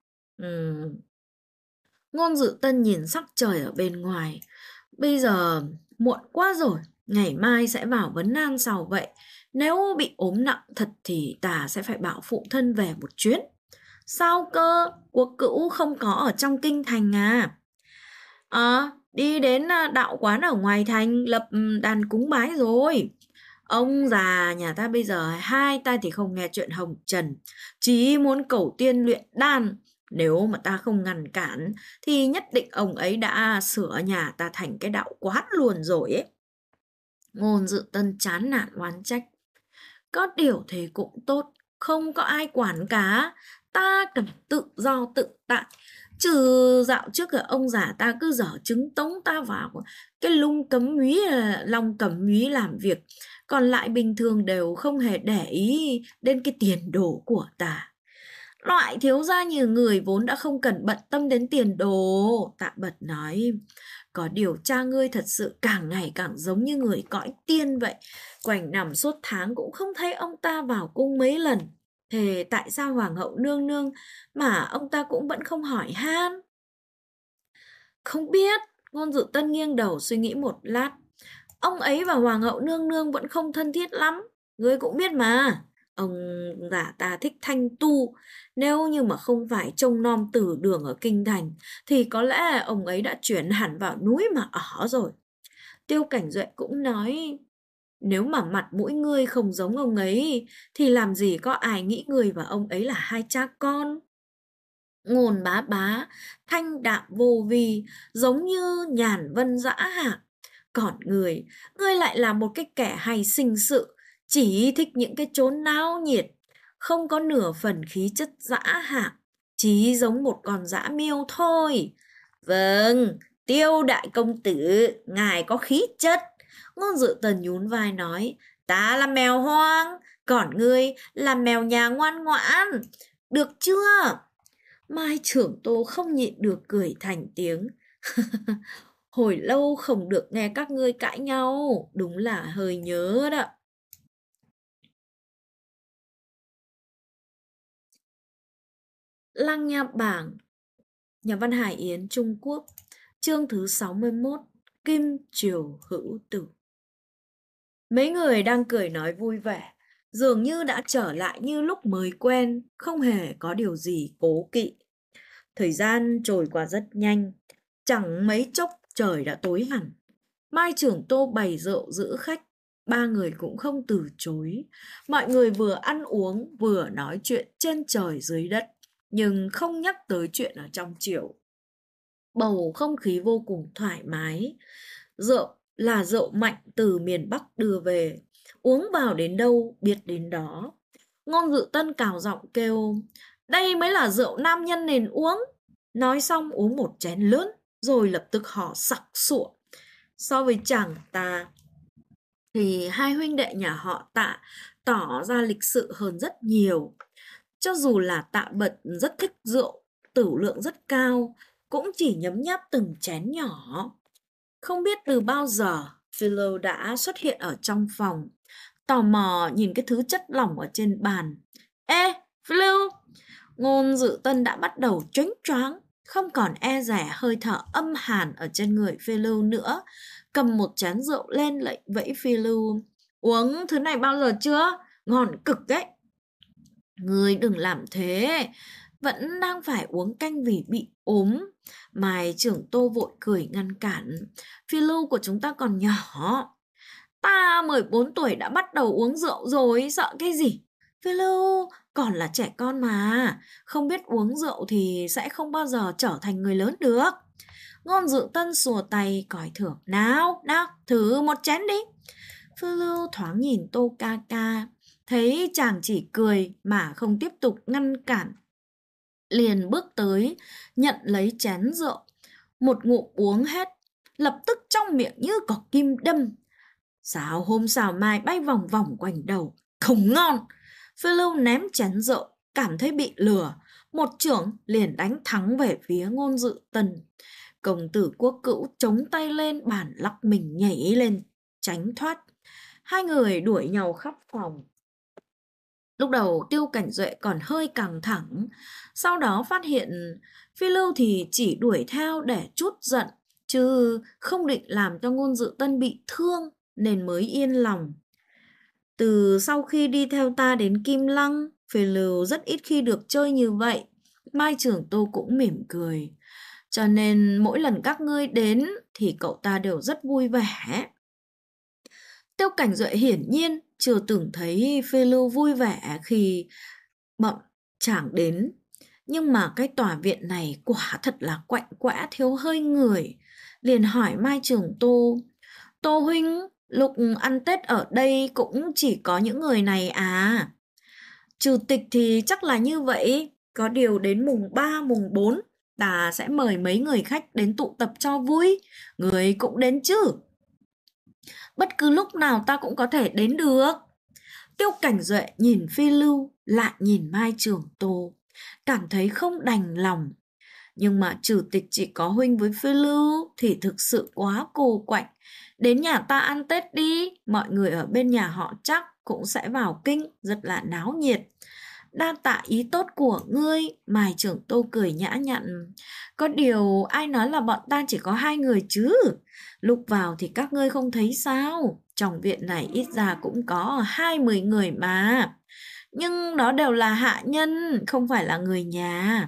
Ngôn Dự Tân nhìn sắc trời ở bên ngoài. Bây giờ muộn quá rồi, ngày mai sẽ vào vấn an sao vậy? Nếu bị ốm nặng thật thì ta sẽ phải bảo phụ thân về một chuyến. Sao cơ? Quốc cữu không có ở trong kinh thành à? Đi đến đạo quán ở ngoài thành lập đàn cúng bái rồi. Ông già nhà ta bây giờ hai ta thì không nghe chuyện hồng trần, chỉ muốn cầu tiên luyện đan. Nếu mà ta không ngăn cản thì nhất định ông ấy đã sửa nhà ta thành cái đạo quán luôn rồi ấy. Ngôn Dự Tân chán nản oán trách. Có điều thế cũng tốt, không có ai quản cả, ta cần tự do tự tại. Trừ dạo trước ông già ta cứ dở chứng tống ta vào cái lung cấm úy, lòng cấm úy làm việc, còn lại bình thường đều không hề để ý đến cái tiền đồ của ta. Loại thiếu gia như người vốn đã không cần bận tâm đến tiền đồ. Tạ Bật nói, có điều cha ngươi thật sự càng ngày càng giống như người cõi tiên vậy. Quanh nằm suốt tháng cũng không thấy ông ta vào cung mấy lần. Thế tại sao hoàng hậu nương nương mà ông ta cũng vẫn không hỏi han? Không biết. Ngôn Dự Tân nghiêng đầu suy nghĩ một lát. Ông ấy và hoàng hậu nương nương vẫn không thân thiết lắm. Ngươi cũng biết mà. Ông già ta thích thanh tu. Nếu như mà không phải trông nom tử đường ở kinh thành thì có lẽ ông ấy đã chuyển hẳn vào núi mà ở rồi. Tiêu Cảnh Duệ cũng nói, nếu mà mặt mũi ngươi không giống ông ấy thì làm gì có ai nghĩ ngươi và ông ấy là hai cha con. Ngôn Bá Bá thanh đạm vô vi, giống như nhàn vân dã hạc. Còn ngươi lại là một cái kẻ hay sinh sự, chỉ thích những cái chốn náo nhiệt, không có nửa phần khí chất dã hạc, chỉ giống một con dã miêu thôi. Vâng, Tiêu đại công tử, ngài có khí chất. Ngôn Dự Tần nhún vai nói, ta là mèo hoang, còn ngươi là mèo nhà ngoan ngoãn. Được chưa? Mai Trưởng Tô không nhịn được cười thành tiếng. Hồi lâu không được nghe các ngươi cãi nhau, đúng là hơi nhớ đó. Lăng Nha Bảng, nhà văn Hải Yến Trung Quốc, chương thứ 61, Kim Triều Hữu Tử. Mấy người đang cười nói vui vẻ, dường như đã trở lại như lúc mới quen, không hề có điều gì cố kỵ. Thời gian trôi qua rất nhanh, chẳng mấy chốc trời đã tối hẳn. Mai Trưởng Tô bày rượu giữ khách, ba người cũng không từ chối. Mọi người vừa ăn uống vừa nói chuyện trên trời dưới đất, nhưng không nhắc tới chuyện ở trong triều. Bầu không khí vô cùng thoải mái. Rượu là rượu mạnh từ miền Bắc đưa về, uống vào đến đâu biết đến đó. Ngôn Dự Tân cào giọng kêu, đây mới là rượu nam nhân nên uống. Nói xong uống một chén lớn, rồi lập tức họ sặc sụa. So với chàng ta thì hai huynh đệ nhà họ Tạ tỏ ra lịch sự hơn rất nhiều. Cho dù là Tạ Bật rất thích rượu, tửu lượng rất cao, cũng chỉ nhấm nháp từng chén nhỏ. Không biết từ bao giờ, Philo đã xuất hiện ở trong phòng, tò mò nhìn cái thứ chất lỏng ở trên bàn. Ê, Philo! Ngôn Dự Tân đã bắt đầu choáng choáng, không còn e dè hơi thở âm hàn ở trên người Philo nữa. Cầm một chén rượu lên lệnh vẫy Philo. Uống thứ này bao giờ chưa? Ngon cực đấy. Ngươi đừng làm thế, vẫn đang phải uống canh vì bị ốm. Mai trưởng Tô vội cười ngăn cản. Philo của chúng ta còn nhỏ. Ta 14 tuổi đã bắt đầu uống rượu rồi, sợ cái gì? Philo còn là trẻ con mà, không biết uống rượu thì sẽ không bao giờ trở thành người lớn được. Ngôn Dự Tân xùa tay còi thưởng. Nào, thử một chén đi. Philo thoáng nhìn Tô ca ca, thấy chàng chỉ cười mà không tiếp tục ngăn cản. Liền bước tới, nhận lấy chén rượu. Một ngụm uống hết, lập tức trong miệng như có kim đâm. Xào hôm xào mai bay vòng vòng quanh đầu. Không ngon! Philo ném chén rượu, cảm thấy bị lừa. Một chưởng liền đánh thắng về phía Ngôn Dự Tân. Công tử Quốc Cữu chống tay lên bàn lắc mình nhảy lên, tránh thoát. Hai người đuổi nhau khắp phòng. Lúc đầu Tiêu Cảnh Duệ còn hơi căng thẳng, sau đó phát hiện Philo thì chỉ đuổi theo để trút giận, chứ không định làm cho Ngôn Dự Tân bị thương, nên mới yên lòng. Từ sau khi đi theo ta đến Kim Lăng, Philo rất ít khi được chơi như vậy. Mai trưởng Tô cũng mỉm cười. Cho nên mỗi lần các ngươi đến thì cậu ta đều rất vui vẻ. Tiêu Cảnh Duệ hiển nhiên chưa từng thấy Philo vui vẻ khi bọn chàng đến. Nhưng mà cái tòa viện này quả thật là quạnh quẽ thiếu hơi người. Liền hỏi Mai trưởng Tô. Tô huynh, lúc ăn Tết ở đây cũng chỉ có những người này à? Chủ tịch thì chắc là như vậy. Có điều đến mùng 3, mùng 4 ta sẽ mời mấy người khách đến tụ tập cho vui. Người cũng đến chứ? Bất cứ lúc nào ta cũng có thể đến được. Tiêu Cảnh Duệ nhìn Phi Lưu, lại nhìn Mai Trường Tô, cảm thấy không đành lòng. Nhưng mà chủ tịch chỉ có huynh với Phi Lưu thì thực sự quá cô quạnh. Đến nhà ta ăn Tết đi, mọi người ở bên nhà họ chắc cũng sẽ vào kinh, rất là náo nhiệt. Đa tạ ý tốt của ngươi, Mai Trưởng Tô cười nhã nhặn. Có điều ai nói là bọn ta chỉ có 2 người chứ? Lúc vào thì các ngươi không thấy sao? Trong viện này ít ra cũng có 20 người mà. Nhưng đó đều là hạ nhân, không phải là người nhà.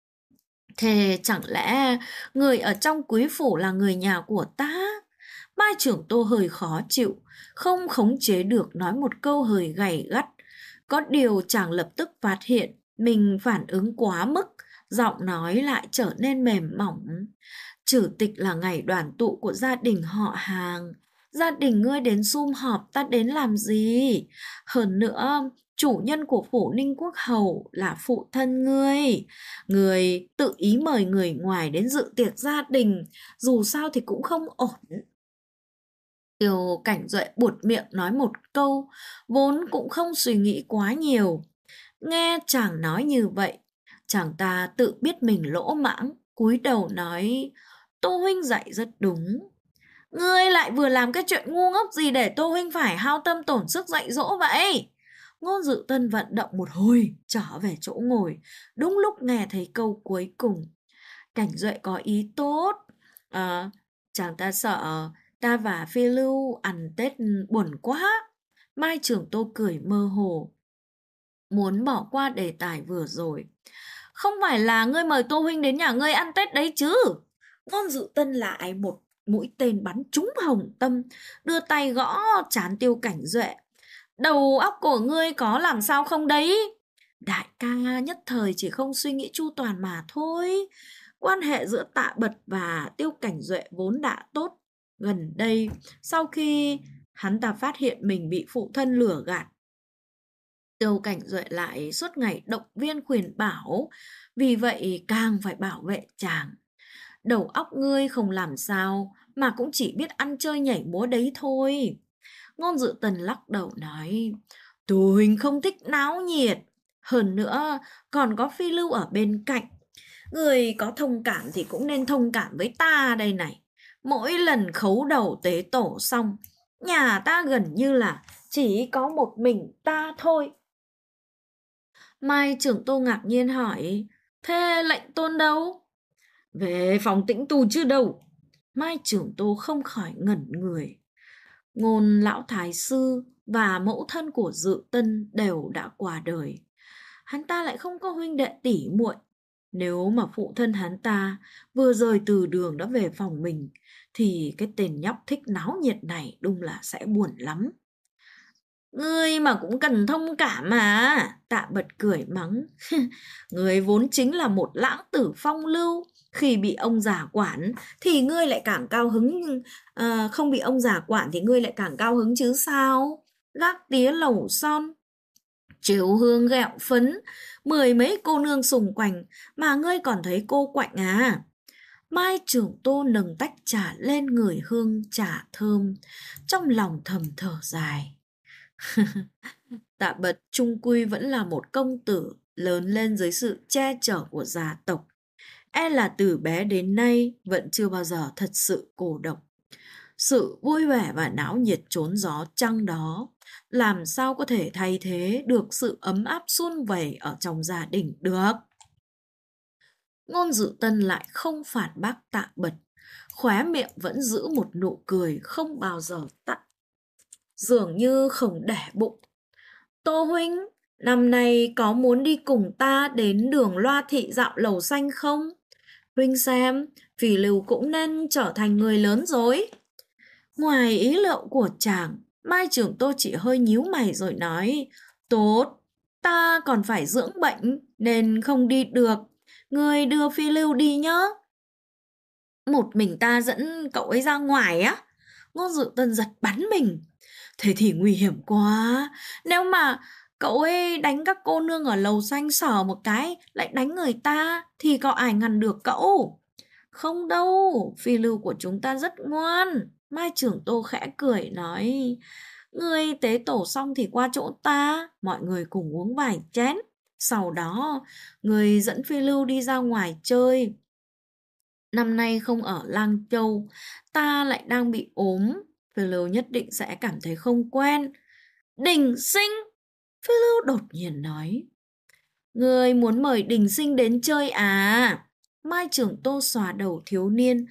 Thế chẳng lẽ người ở trong quý phủ là người nhà của ta? Mai Trưởng Tô hơi khó chịu, không khống chế được nói một câu hơi gay gắt. Có điều chàng lập tức phát hiện mình phản ứng quá mức, giọng nói lại trở nên mềm mỏng. Chủ tịch là ngày đoàn tụ của gia đình họ hàng. Gia đình ngươi đến sum họp ta đến làm gì? Hơn nữa, chủ nhân của phủ Ninh Quốc Hầu là phụ thân ngươi. Ngươi tự ý mời người ngoài đến dự tiệc gia đình, dù sao thì cũng không ổn. Tiêu Cảnh Duệ buột miệng nói một câu, vốn cũng không suy nghĩ quá nhiều. Nghe chàng nói như vậy, chàng ta tự biết mình lỗ mãng, cúi đầu nói, Tô huynh dạy rất đúng. Ngươi lại vừa làm cái chuyện ngu ngốc gì để Tô huynh phải hao tâm tổn sức dạy dỗ vậy? Ngôn Dự Tân vận động một hồi, trở về chỗ ngồi, đúng lúc nghe thấy câu cuối cùng. Cảnh Duệ có ý tốt. Chàng ta sợ ta và Phi Lưu ăn Tết buồn quá. Mai Trưởng Tô cười mơ hồ, muốn bỏ qua đề tài vừa rồi. Không phải là ngươi mời Tô huynh đến nhà ngươi ăn Tết đấy chứ? Ngôn Dự Tân lại một mũi tên bắn trúng hồng tâm, đưa tay gõ trán Tiêu Cảnh Duệ. Đầu óc của ngươi có làm sao không đấy? Đại ca nhất thời chỉ không suy nghĩ chu toàn mà thôi. Quan hệ giữa Tạ Bật và Tiêu Cảnh Duệ vốn đã tốt. Gần đây, sau khi hắn ta phát hiện mình bị phụ thân lừa gạt, Tiêu Cảnh Duệ lại suốt ngày động viên khuyên bảo, vì vậy càng phải bảo vệ chàng. đầu óc ngươi không làm sao, mà cũng chỉ biết ăn chơi nhảy múa đấy thôi. Ngôn Dự Tần lắc đầu nói, Tô huynh không thích náo nhiệt. Hơn nữa, còn có Phi Lưu ở bên cạnh. Người có thông cảm thì cũng nên thông cảm với ta đây này. Mỗi lần khấu đầu tế tổ xong, nhà ta gần như là chỉ có một mình ta thôi. Mai trưởng Tô ngạc nhiên hỏi, thế lệnh tôn đâu? Về phòng tĩnh tu chứ đâu. Mai trưởng Tô không khỏi ngẩn người. Ngôn lão thái sư và mẫu thân của Dự Tân đều đã qua đời. Hắn ta lại không có huynh đệ tỷ muội. Nếu mà phụ thân hắn ta vừa rời từ đường đã về phòng mình, thì cái tên nhóc thích náo nhiệt này đúng là sẽ buồn lắm. Ngươi mà cũng cần thông cảm mà. Tạ Bật cười mắng. Ngươi vốn chính là một lãng tử phong lưu. Khi bị ông già quản thì ngươi lại càng cao hứng. Không bị ông già quản thì ngươi lại càng cao hứng chứ sao. Gác tía lẩu son, chiếu hương gẹo phấn, mười mấy cô nương xung quanh mà ngươi còn thấy cô quạnh à. Mai trưởng Tô nâng tách trà lên ngửi hương trà thơm, trong lòng thầm thở dài. Tạ Bật chung quy vẫn là một công tử lớn lên dưới sự che chở của gia tộc. E là từ bé đến nay vẫn chưa bao giờ thật sự cô độc. Sự vui vẻ và náo nhiệt trốn gió trăng đó làm sao có thể thay thế được sự ấm áp sum vầy ở trong gia đình được. Ngôn Dự Tân lại không phản bác Tạ Bật, khóe miệng vẫn giữ một nụ cười không bao giờ tắt, dường như không để bụng. Tô huynh, năm nay có muốn đi cùng ta đến đường Loa Thị dạo lầu xanh không? Huynh xem, Phỉ Lưu cũng nên trở thành người lớn rồi. Ngoài ý liệu của chàng, Mai trưởng Tô chỉ hơi nhíu mày rồi nói, tốt, ta còn phải dưỡng bệnh nên không đi được. Người đưa Phi Lưu đi nhớ. Một mình ta dẫn cậu ấy ra ngoài á? Ngôn Dự Tân giật bắn mình. Thế thì nguy hiểm quá. Nếu mà cậu ấy đánh các cô nương ở lầu xanh sờ một cái lại đánh người ta thì có ai ngăn được cậu? Không đâu, Phi Lưu của chúng ta rất ngoan. Mai trưởng Tô khẽ cười nói, ngươi tế tổ xong thì qua chỗ ta, mọi người cùng uống vài chén. Sau đó, người dẫn Phi Lưu đi ra ngoài chơi. Năm nay không ở Lang Châu, ta lại đang bị ốm. Phi Lưu nhất định sẽ cảm thấy không quen. Đình Sinh! Phi Lưu đột nhiên nói. Người muốn mời Đình Sinh đến chơi à? Mai trưởng Tô xòa đầu thiếu niên.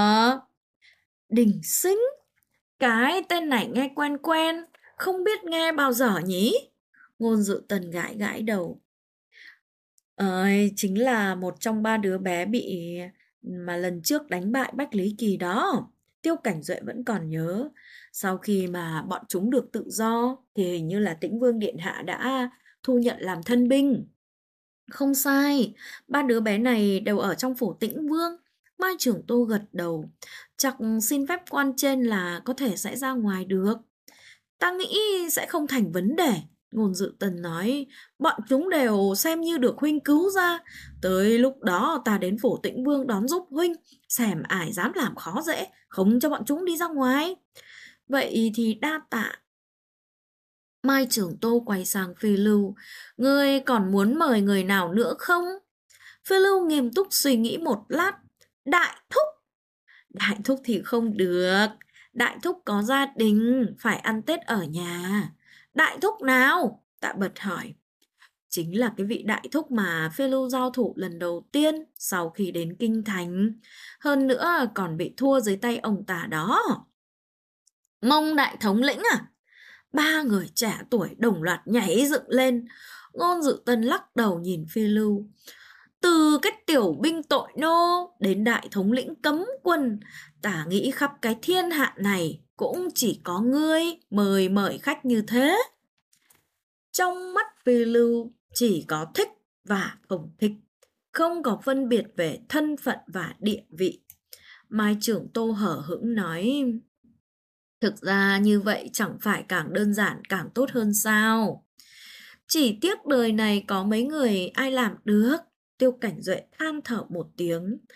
Đình Sinh? Cái tên này nghe quen quen, không biết nghe bao giờ nhỉ? Ngôn Dự Tần gãi gãi đầu. Chính là một trong ba đứa bé mà lần trước đánh bại Bách Lý Kỳ đó. Tiêu Cảnh Duệ vẫn còn nhớ. Sau khi mà bọn chúng được tự do thì hình như là Tĩnh Vương Điện Hạ đã thu nhận làm thân binh. Không sai, ba đứa bé này đều ở trong phủ Tĩnh Vương. Mai trưởng Tô gật đầu. Chắc xin phép quan trên là có thể sẽ ra ngoài được. Ta nghĩ sẽ không thành vấn đề. Ngôn Dự Tần nói, bọn chúng đều xem như được huynh cứu ra. Tới lúc đó ta đến phủ Tĩnh Vương đón giúp huynh, xem ai dám làm khó dễ, không cho bọn chúng đi ra ngoài. Vậy thì đa tạ. Mai trưởng Tô quay sang Phi Lưu, ngươi còn muốn mời người nào nữa không? Phi Lưu nghiêm túc suy nghĩ một lát. Đại thúc. Đại thúc thì không được. Đại thúc có gia đình, phải ăn Tết ở nhà. Đại thúc nào? Tạ Bật hỏi. Chính là cái vị đại thúc mà Phi Lưu giao thủ lần đầu tiên sau khi đến Kinh Thành. Hơn nữa còn bị thua dưới tay ông ta đó. Mông đại thống lĩnh à? Ba người trẻ tuổi đồng loạt nhảy dựng lên. Ngôn Dự Tân lắc đầu nhìn Phi Lưu. Từ cái tiểu binh tội nô đến đại thống lĩnh cấm quân, ta nghĩ khắp cái thiên hạ này cũng chỉ có ngươi mời khách như thế. Trong mắt Phi Lưu chỉ có thích và không thích, không có phân biệt về thân phận và địa vị. Mai trưởng Tô hở hững nói, thực ra như vậy chẳng phải càng đơn giản càng tốt hơn sao? Chỉ tiếc đời này có mấy người ai làm được. Tiêu Cảnh Duệ than thở một tiếng.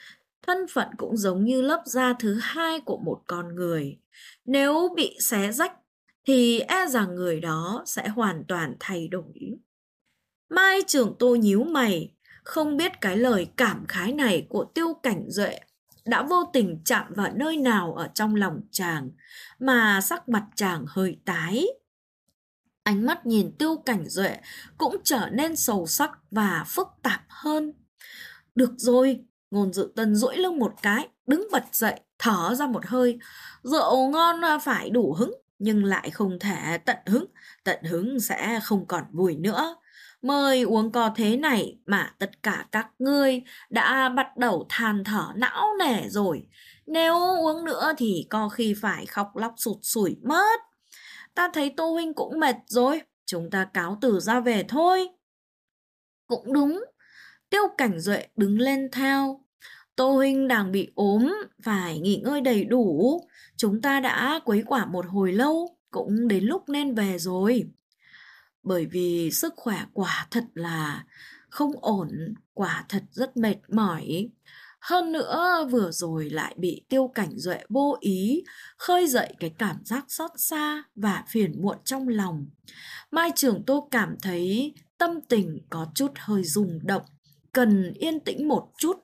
Thân phận cũng giống như lớp da thứ hai của một con người. Nếu bị xé rách thì e rằng người đó sẽ hoàn toàn thay đổi. Mai Trường Tô nhíu mày, không biết cái lời cảm khái này của Tiêu Cảnh Duệ đã vô tình chạm vào nơi nào ở trong lòng chàng, mà sắc mặt chàng hơi tái. Ánh mắt nhìn Tiêu Cảnh Duệ cũng trở nên sâu sắc và phức tạp hơn. Được rồi, Ngôn Dự Tân duỗi lưng một cái, đứng bật dậy, thở ra một hơi. Rượu ngon phải đủ hứng, nhưng lại không thể tận hứng sẽ không còn vui nữa. Mời uống có thế này mà tất cả các ngươi đã bắt đầu than thở não nề rồi. Nếu uống nữa thì có khi phải khóc lóc sụt sùi mất. Ta thấy Tô huynh cũng mệt rồi, chúng ta cáo từ ra về thôi. Cũng đúng, Tiêu Cảnh Duệ đứng lên theo. Tô huynh đang bị ốm, phải nghỉ ngơi đầy đủ. Chúng ta đã quấy quả một hồi lâu, cũng đến lúc nên về rồi. Bởi vì sức khỏe quả thật là không ổn, quả thật rất mệt mỏi. Hơn nữa vừa rồi lại bị Tiêu Cảnh Duệ vô ý khơi dậy cái cảm giác xót xa và phiền muộn trong lòng. Mai Trường Tô cảm thấy tâm tình có chút hơi rung động, cần yên tĩnh một chút,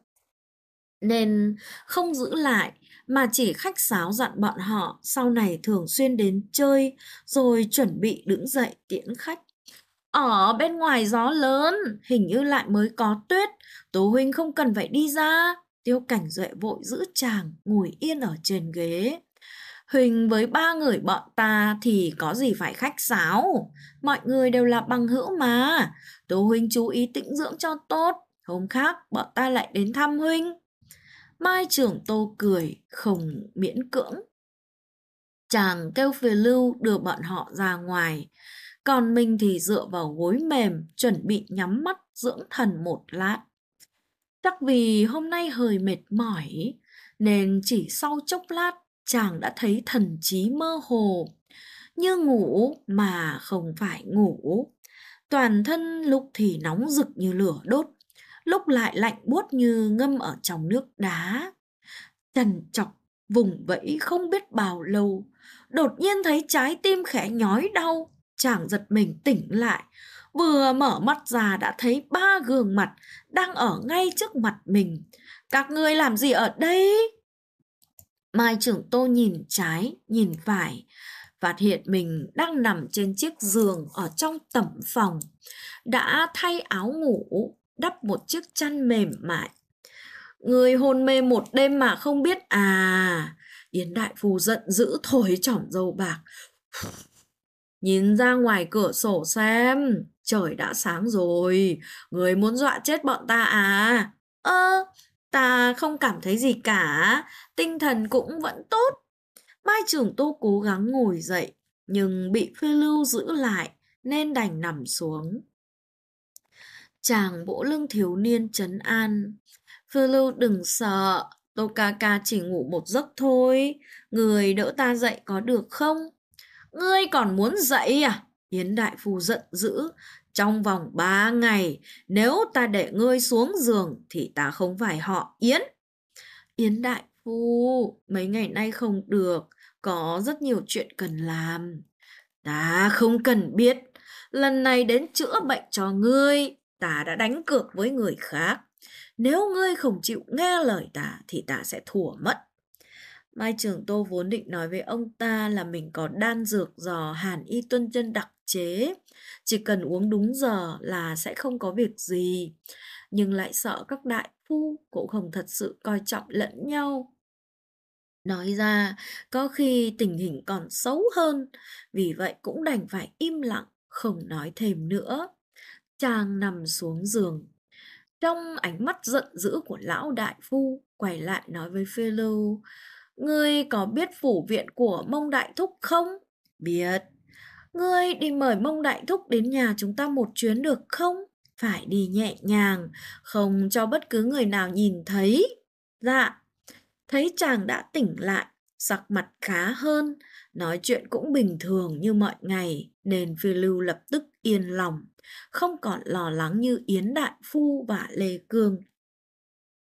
nên không giữ lại mà chỉ khách sáo dặn bọn họ sau này thường xuyên đến chơi, rồi chuẩn bị đứng dậy tiễn khách. Ở bên ngoài gió lớn, hình như lại mới có tuyết, Tố huynh không cần phải đi ra. Tiêu Cảnh Duệ vội giữ chàng ngồi yên ở trên ghế. Huỳnh với ba người bọn ta thì có gì phải khách sáo. Mọi người đều là bằng hữu mà. Tố huynh chú ý tĩnh dưỡng cho tốt. Hôm khác bọn ta lại đến thăm huynh. Mai Trường Tô cười, không miễn cưỡng. Chàng kêu Phiêu Lưu đưa bọn họ ra ngoài. Còn mình thì dựa vào gối mềm, chuẩn bị nhắm mắt dưỡng thần một lát. Chắc vì hôm nay hơi mệt mỏi, nên chỉ sau chốc lát chàng đã thấy thần trí mơ hồ, như ngủ mà không phải ngủ. Toàn thân lúc thì nóng rực như lửa đốt, lúc lại lạnh buốt như ngâm ở trong nước đá. Trằn trọc vùng vẫy không biết bao lâu, đột nhiên thấy trái tim khẽ nhói đau. Chàng giật mình tỉnh lại, vừa mở mắt ra đã thấy ba gương mặt đang ở ngay trước mặt mình. Các ngươi làm gì ở đây? Mai Trưởng Tô nhìn trái, nhìn phải, phát hiện mình đang nằm trên chiếc giường ở trong tẩm phòng, đã thay áo ngủ, đắp một chiếc chăn mềm mại. Người hôn mê một đêm mà không biết à? Yến đại phu giận dữ thổi chỏm râu bạc. Nhìn ra ngoài cửa sổ xem, trời đã sáng rồi, người muốn dọa chết bọn ta à? Ta không cảm thấy gì cả, tinh thần cũng vẫn tốt. Mai Trường Tô cố gắng ngồi dậy, nhưng bị Phiêu Lưu giữ lại, nên đành nằm xuống. Chàng vỗ lưng thiếu niên trấn an. Phiêu Lưu đừng sợ, Tô ca ca chỉ ngủ một giấc thôi, người đỡ ta dậy có được không? Ngươi còn muốn dậy à? Yến đại phu giận dữ. Trong vòng 3 ngày, nếu ta để ngươi xuống giường thì ta không phải họ Yến. Yến đại phu, mấy ngày nay không được, có rất nhiều chuyện cần làm. Ta không cần biết, lần này đến chữa bệnh cho ngươi, ta đã đánh cược với người khác. Nếu ngươi không chịu nghe lời ta thì ta sẽ thua mất. Mai Trường Tô vốn định nói với ông ta là mình có đan dược do Hàn Y Tuân Chân đặc chế, chỉ cần uống đúng giờ là sẽ không có việc gì, nhưng lại sợ các đại phu cũng không thật sự coi trọng lẫn nhau. Nói ra, có khi tình hình còn xấu hơn, vì vậy cũng đành phải im lặng, không nói thêm nữa. Chàng nằm xuống giường. Trong ánh mắt giận dữ của lão đại phu, quay lại nói với Phê Lưu, ngươi có biết phủ viện của Mông Đại Thúc không? Biết. Ngươi đi mời Mông Đại Thúc đến nhà chúng ta một chuyến được không? Phải đi nhẹ nhàng, không cho bất cứ người nào nhìn thấy. Dạ. Thấy chàng đã tỉnh lại, sắc mặt khá hơn, nói chuyện cũng bình thường như mọi ngày, nên Phi Lưu lập tức yên lòng, không còn lo lắng như Yến Đại Phu và Lê Cương.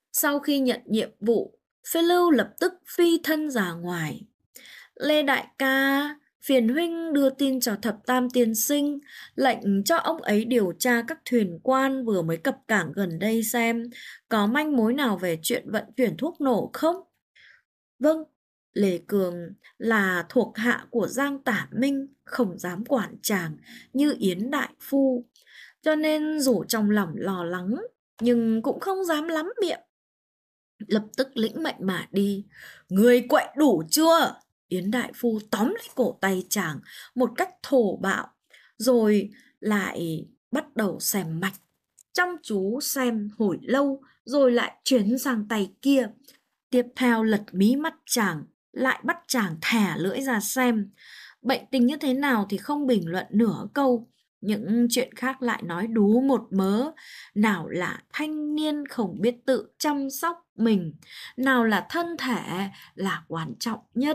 Sau khi nhận nhiệm vụ, Phiêu Lưu lập tức phi thân ra ngoài. Lê đại ca, phiền huynh đưa tin cho Thập Tam tiên sinh, lệnh cho ông ấy điều tra các thuyền quan vừa mới cập cảng gần đây xem có manh mối nào về chuyện vận chuyển thuốc nổ không? Vâng, Lê Cường là thuộc hạ của Giang Tả Minh, không dám quản chàng như Yến Đại Phu, cho nên dù trong lòng lo lắng, nhưng cũng không dám lắm miệng. Lập tức lĩnh mệnh mà đi. Người quậy đủ chưa? Yến Đại Phu tóm lấy cổ tay chàng một cách thô bạo, rồi lại bắt đầu xem mạch. Chăm chú xem hồi lâu, rồi lại chuyển sang tay kia. Tiếp theo lật mí mắt chàng, lại bắt chàng thẻ lưỡi ra xem. Bệnh tình như thế nào thì không bình luận nửa câu. Những chuyện khác lại nói đú một mớ. Nào là thanh niên không biết tự chăm sóc mình, nào là thân thể là quan trọng nhất,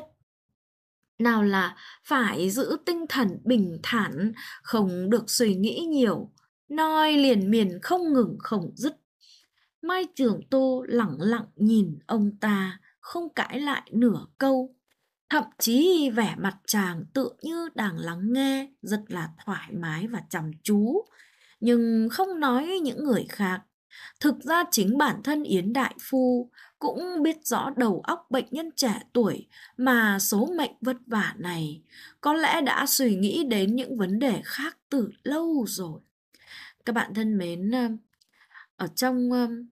nào là phải giữ tinh thần bình thản, không được suy nghĩ nhiều. Nói liền miền không ngừng không dứt. Mai Trường Tô lẳng lặng nhìn ông ta, không cãi lại nửa câu. Thậm chí vẻ mặt chàng tự như đang lắng nghe, rất là thoải mái và chăm chú, nhưng không nói với những người khác. Thực ra chính bản thân Yến Đại Phu cũng biết rõ đầu óc bệnh nhân trẻ tuổi mà số mệnh vất vả này, có lẽ đã suy nghĩ đến những vấn đề khác từ lâu rồi. Các bạn thân mến, ở trong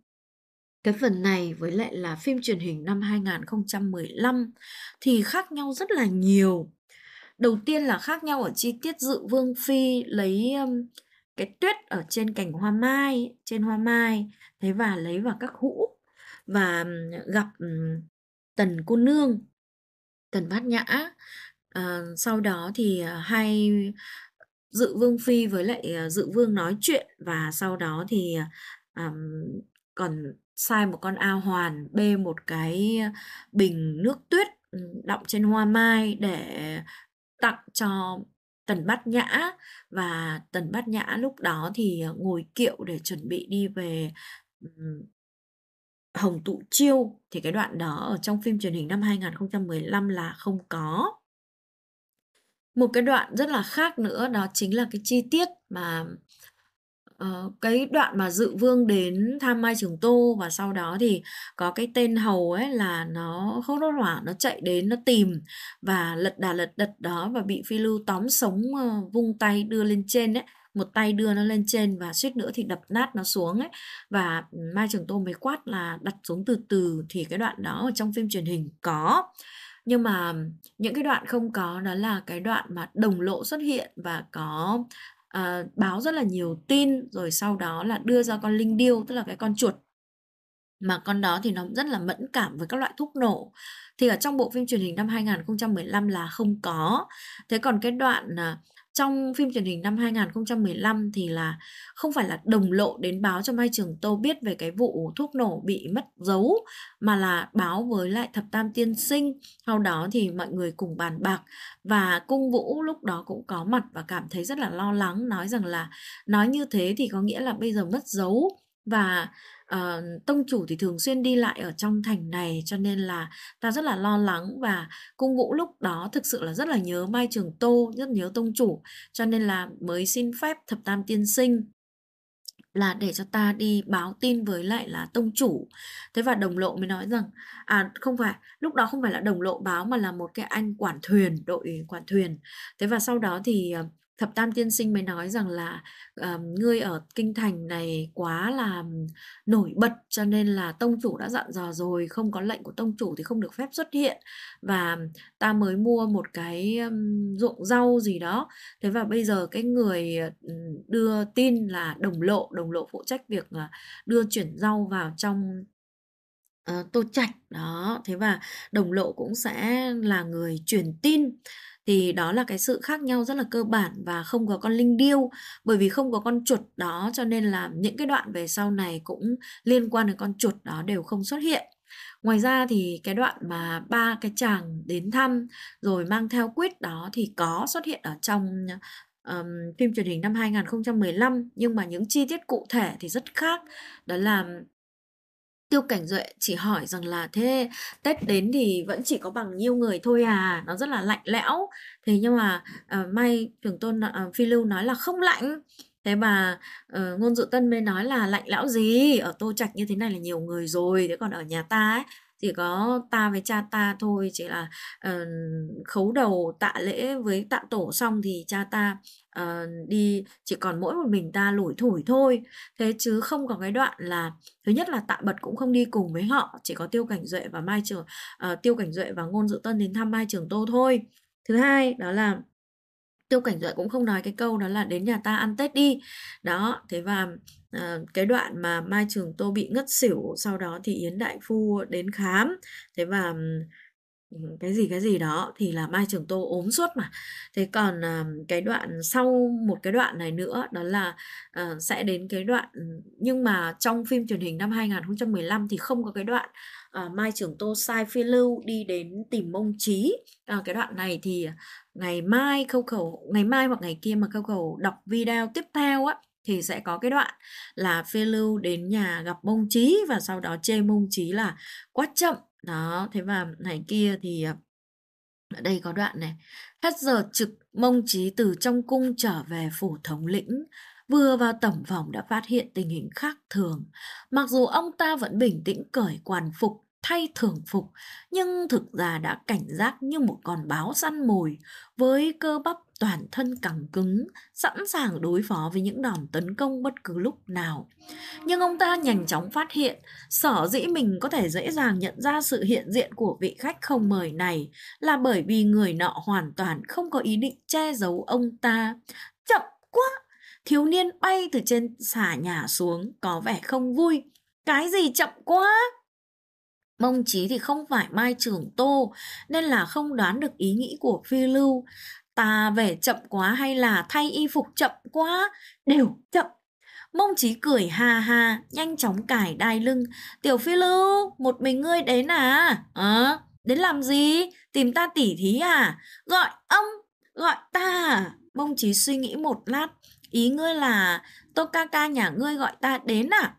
cái phần này với lại là phim truyền hình năm 2015 thì khác nhau rất là nhiều. Đầu tiên là khác nhau ở chi tiết Dự Vương Phi lấy cái tuyết ở trên cành hoa mai, trên hoa mai, thế và lấy vào các hũ và gặp Tần cô nương, Tần Bát Nhã. Sau đó thì hai Dự Vương Phi với lại Dự Vương nói chuyện, và sau đó thì còn sai một con A Hoàn bê một cái bình nước tuyết đọng trên hoa mai để tặng cho Tần Bát Nhã. Và Tần Bát Nhã lúc đó thì ngồi kiệu để chuẩn bị đi về Hồng Tụ Chiêu. Thì cái đoạn đó ở trong phim truyền hình năm 2015 là không có. Một cái đoạn rất là khác nữa đó chính là cái chi tiết mà cái đoạn mà Dự Vương đến thăm Mai Trường Tô, và sau đó thì có cái tên hầu ấy là nó hốt hoảng, nó chạy đến nó tìm và lật đà lật đật đó, và bị Phi Lưu tóm sống, vung tay đưa lên trên ấy, một tay đưa nó lên trên và suýt nữa thì đập nát nó xuống ấy, và Mai Trường Tô mới quát là đặt xuống từ từ. Thì cái đoạn đó ở trong phim truyền hình có, nhưng mà những cái đoạn không có đó là cái đoạn mà Đồng Lộ xuất hiện và có báo rất là nhiều tin, rồi sau đó là đưa ra con linh điêu, tức là cái con chuột, mà con đó thì nó rất là mẫn cảm với các loại thuốc nổ. Thì ở trong bộ phim truyền hình năm 2015 là không có. Thế còn cái đoạn trong phim truyền hình năm 2015 thì là không phải là Đồng Lộ đến báo cho Mai Trường Tô biết về cái vụ thuốc nổ bị mất dấu, mà là báo với lại Thập Tam tiên sinh. Sau đó thì mọi người cùng bàn bạc, và Cung Vũ lúc đó cũng có mặt và cảm thấy rất là lo lắng, nói rằng là nói như thế thì có nghĩa là bây giờ mất dấu, và tông chủ thì thường xuyên đi lại ở trong thành này, cho nên là ta rất là lo lắng. Và Cung Vũ lúc đó thực sự là rất là nhớ Mai Trường Tô, rất nhớ tông chủ, cho nên là mới xin phép Thập Tam tiên sinh là để cho ta đi báo tin với lại là tông chủ. Thế và Đồng Lộ mới nói rằng không phải, lúc đó không phải là Đồng Lộ báo mà là một cái anh quản thuyền, đội quản thuyền. Thế và sau đó thì Thập Tam tiên sinh mới nói rằng là ngươi ở kinh thành này quá là nổi bật, cho nên là tông chủ đã dặn dò rồi, không có lệnh của tông chủ thì không được phép xuất hiện, và ta mới mua một cái ruộng rau gì đó. Thế và bây giờ cái người đưa tin là Đồng Lộ phụ trách việc đưa chuyển rau vào trong Tô Trạch đó. Thế và Đồng Lộ cũng sẽ là người truyền tin. Thì đó là cái sự khác nhau rất là cơ bản, và không có con linh điêu. Bởi vì không có con chuột đó cho nên là những cái đoạn về sau này cũng liên quan đến con chuột đó đều không xuất hiện. Ngoài ra thì cái đoạn mà ba cái chàng đến thăm rồi mang theo quyết đó thì có xuất hiện ở trong phim truyền hình năm 2015, nhưng mà những chi tiết cụ thể thì rất khác. Đó là Tiêu Cảnh Duệ chỉ hỏi rằng là thế Tết đến thì vẫn chỉ có bằng nhiêu người thôi à, nó rất là lạnh lẽo. Thế nhưng mà Mai Trường Tôn Phi Lưu nói là không lạnh. Thế mà Ngôn Dự Tân mới nói là lạnh lẽo gì, ở Tô Trạch như thế này là nhiều người rồi, thế còn ở nhà ta ấy chỉ có ta với cha ta thôi, chỉ là khấu đầu tạ lễ với tạ tổ xong thì cha ta đi, chỉ còn mỗi một mình ta lủi thủi thôi. Thế chứ không có cái đoạn là thứ nhất là Tạ Bật cũng không đi cùng với họ, chỉ có Tiêu Cảnh Duệ và Tiêu Cảnh Duệ và Ngôn Dự Tân đến thăm Mai Trường Tô thôi. Thứ hai đó là Tiêu Cảnh Duệ cũng không nói cái câu đó là đến nhà ta ăn Tết đi. Đó, thế và cái đoạn mà Mai Trường Tô bị ngất xỉu, sau đó thì Yến Đại Phu đến khám. Thế và cái gì đó thì là Mai Trường Tô ốm suốt mà. Thế còn cái đoạn sau một cái đoạn này nữa đó là sẽ đến cái đoạn, nhưng mà trong phim truyền hình năm 2015 thì không có cái đoạn Mai Trường Tô sai Phi Lưu đi đến tìm Mông Trí. Cái đoạn này thì ngày mai hoặc ngày kia mà Khâu Khẩu đọc video tiếp theo á thì sẽ có cái đoạn là Phi Lưu đến nhà gặp Mông Trí và sau đó chê Mông Trí là quá chậm. Đó, thế và này kia thì ở đây có đoạn này. Hết giờ trực, Mông Trí từ trong cung trở về phủ thống lĩnh. Vừa vào tẩm phòng đã phát hiện tình hình khác thường. Mặc dù ông ta vẫn bình tĩnh cởi quan phục, thay thường phục, nhưng thực ra đã cảnh giác như một con báo săn mồi, với cơ bắp toàn thân cẳng cứng, sẵn sàng đối phó với những đòn tấn công bất cứ lúc nào. Nhưng ông ta nhanh chóng phát hiện, sở dĩ mình có thể dễ dàng nhận ra sự hiện diện của vị khách không mời này là bởi vì người nọ hoàn toàn không có ý định che giấu ông ta. Chậm quá! Thiếu niên bay từ trên xà nhà xuống, có vẻ không vui. Cái gì chậm quá? Mông Trí thì không phải Mai Trường Tô, nên là không đoán được ý nghĩ của Phi Lưu. Ta về chậm quá hay là thay y phục chậm quá? Đều chậm. Mông Trí cười ha ha, nhanh chóng cài đai lưng. Tiểu Phi Lưu, một mình ngươi đến à? Đến làm gì? Tìm ta tỉ thí à? Gọi ông, gọi ta à? Mông Trí suy nghĩ một lát. Ý ngươi là Tô ca ca nhà ngươi gọi ta đến à?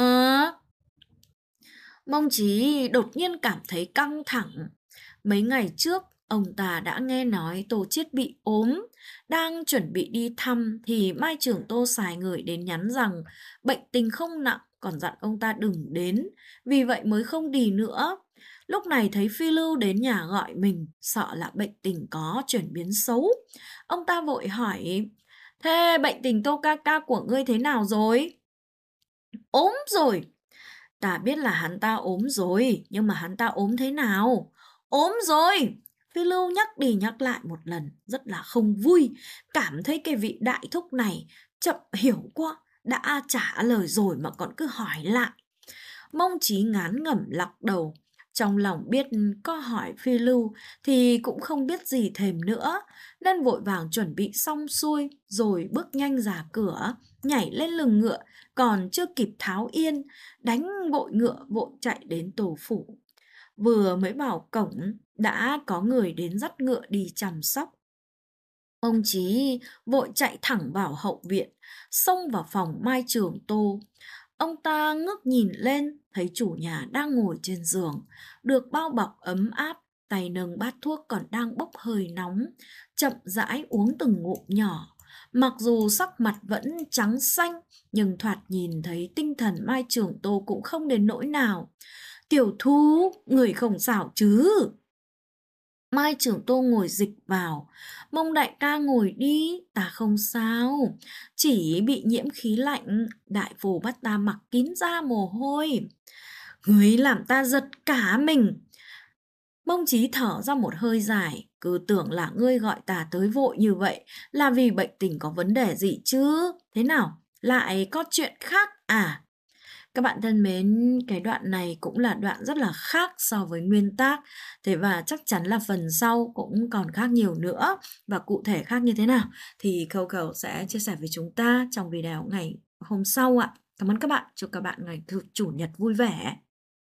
Mông Trí đột nhiên cảm thấy căng thẳng. Mấy ngày trước, ông ta đã nghe nói Tô Chiết bị ốm. Đang chuẩn bị đi thăm thì Mai Trường Tô xài người đến nhắn rằng bệnh tình không nặng, còn dặn ông ta đừng đến. Vì vậy mới không đi nữa. Lúc này thấy Phi Lưu đến nhà gọi mình, sợ là bệnh tình có chuyển biến xấu. Ông ta vội hỏi, thế bệnh tình Tô ca ca của ngươi thế nào rồi? Ốm rồi. Ta biết là hắn ta ốm rồi, nhưng mà hắn ta ốm thế nào? Ốm rồi! Phi Lưu nhắc đi nhắc lại một lần, rất là không vui, cảm thấy cái vị đại thúc này chậm hiểu quá, đã trả lời rồi mà còn cứ hỏi lại. Mông Trí ngán ngẩm lắc đầu, trong lòng biết có hỏi Phi Lưu thì cũng không biết gì thêm nữa, nên vội vàng chuẩn bị xong xuôi rồi bước nhanh ra cửa, nhảy lên lưng ngựa, còn chưa kịp tháo yên, đánh vội ngựa vội chạy đến Tô phủ. Vừa mới vào cổng đã có người đến dắt ngựa đi chăm sóc. Ông Trí vội chạy thẳng vào hậu viện, xông vào phòng Mai Trường Tô. Ông ta ngước nhìn lên, thấy chủ nhà đang ngồi trên giường, được bao bọc ấm áp, tay nâng bát thuốc còn đang bốc hơi nóng, chậm rãi uống từng ngụm nhỏ. Mặc dù sắc mặt vẫn trắng xanh, nhưng thoạt nhìn thấy tinh thần Mai Trường Tô cũng không đến nỗi nào. Tiểu Thu, người không sao chứ? Mai Trường Tô ngồi dịch vào. Mông đại ca ngồi đi, ta không sao. Chỉ bị nhiễm khí lạnh, đại phu bắt ta mặc kín da mồ hôi. Người làm ta giật cả mình. Mông Chí thở ra một hơi dài, cứ tưởng là ngươi gọi ta tới vội như vậy là vì bệnh tình có vấn đề gì chứ? Thế nào? Lại có chuyện khác à? Các bạn thân mến, cái đoạn này cũng là đoạn rất là khác so với nguyên tác. Thế và chắc chắn là phần sau cũng còn khác nhiều nữa. Và cụ thể khác như thế nào thì Khâu Khẩu sẽ chia sẻ với chúng ta trong video ngày hôm sau ạ. Cảm ơn các bạn, chúc các bạn ngày Chủ nhật vui vẻ.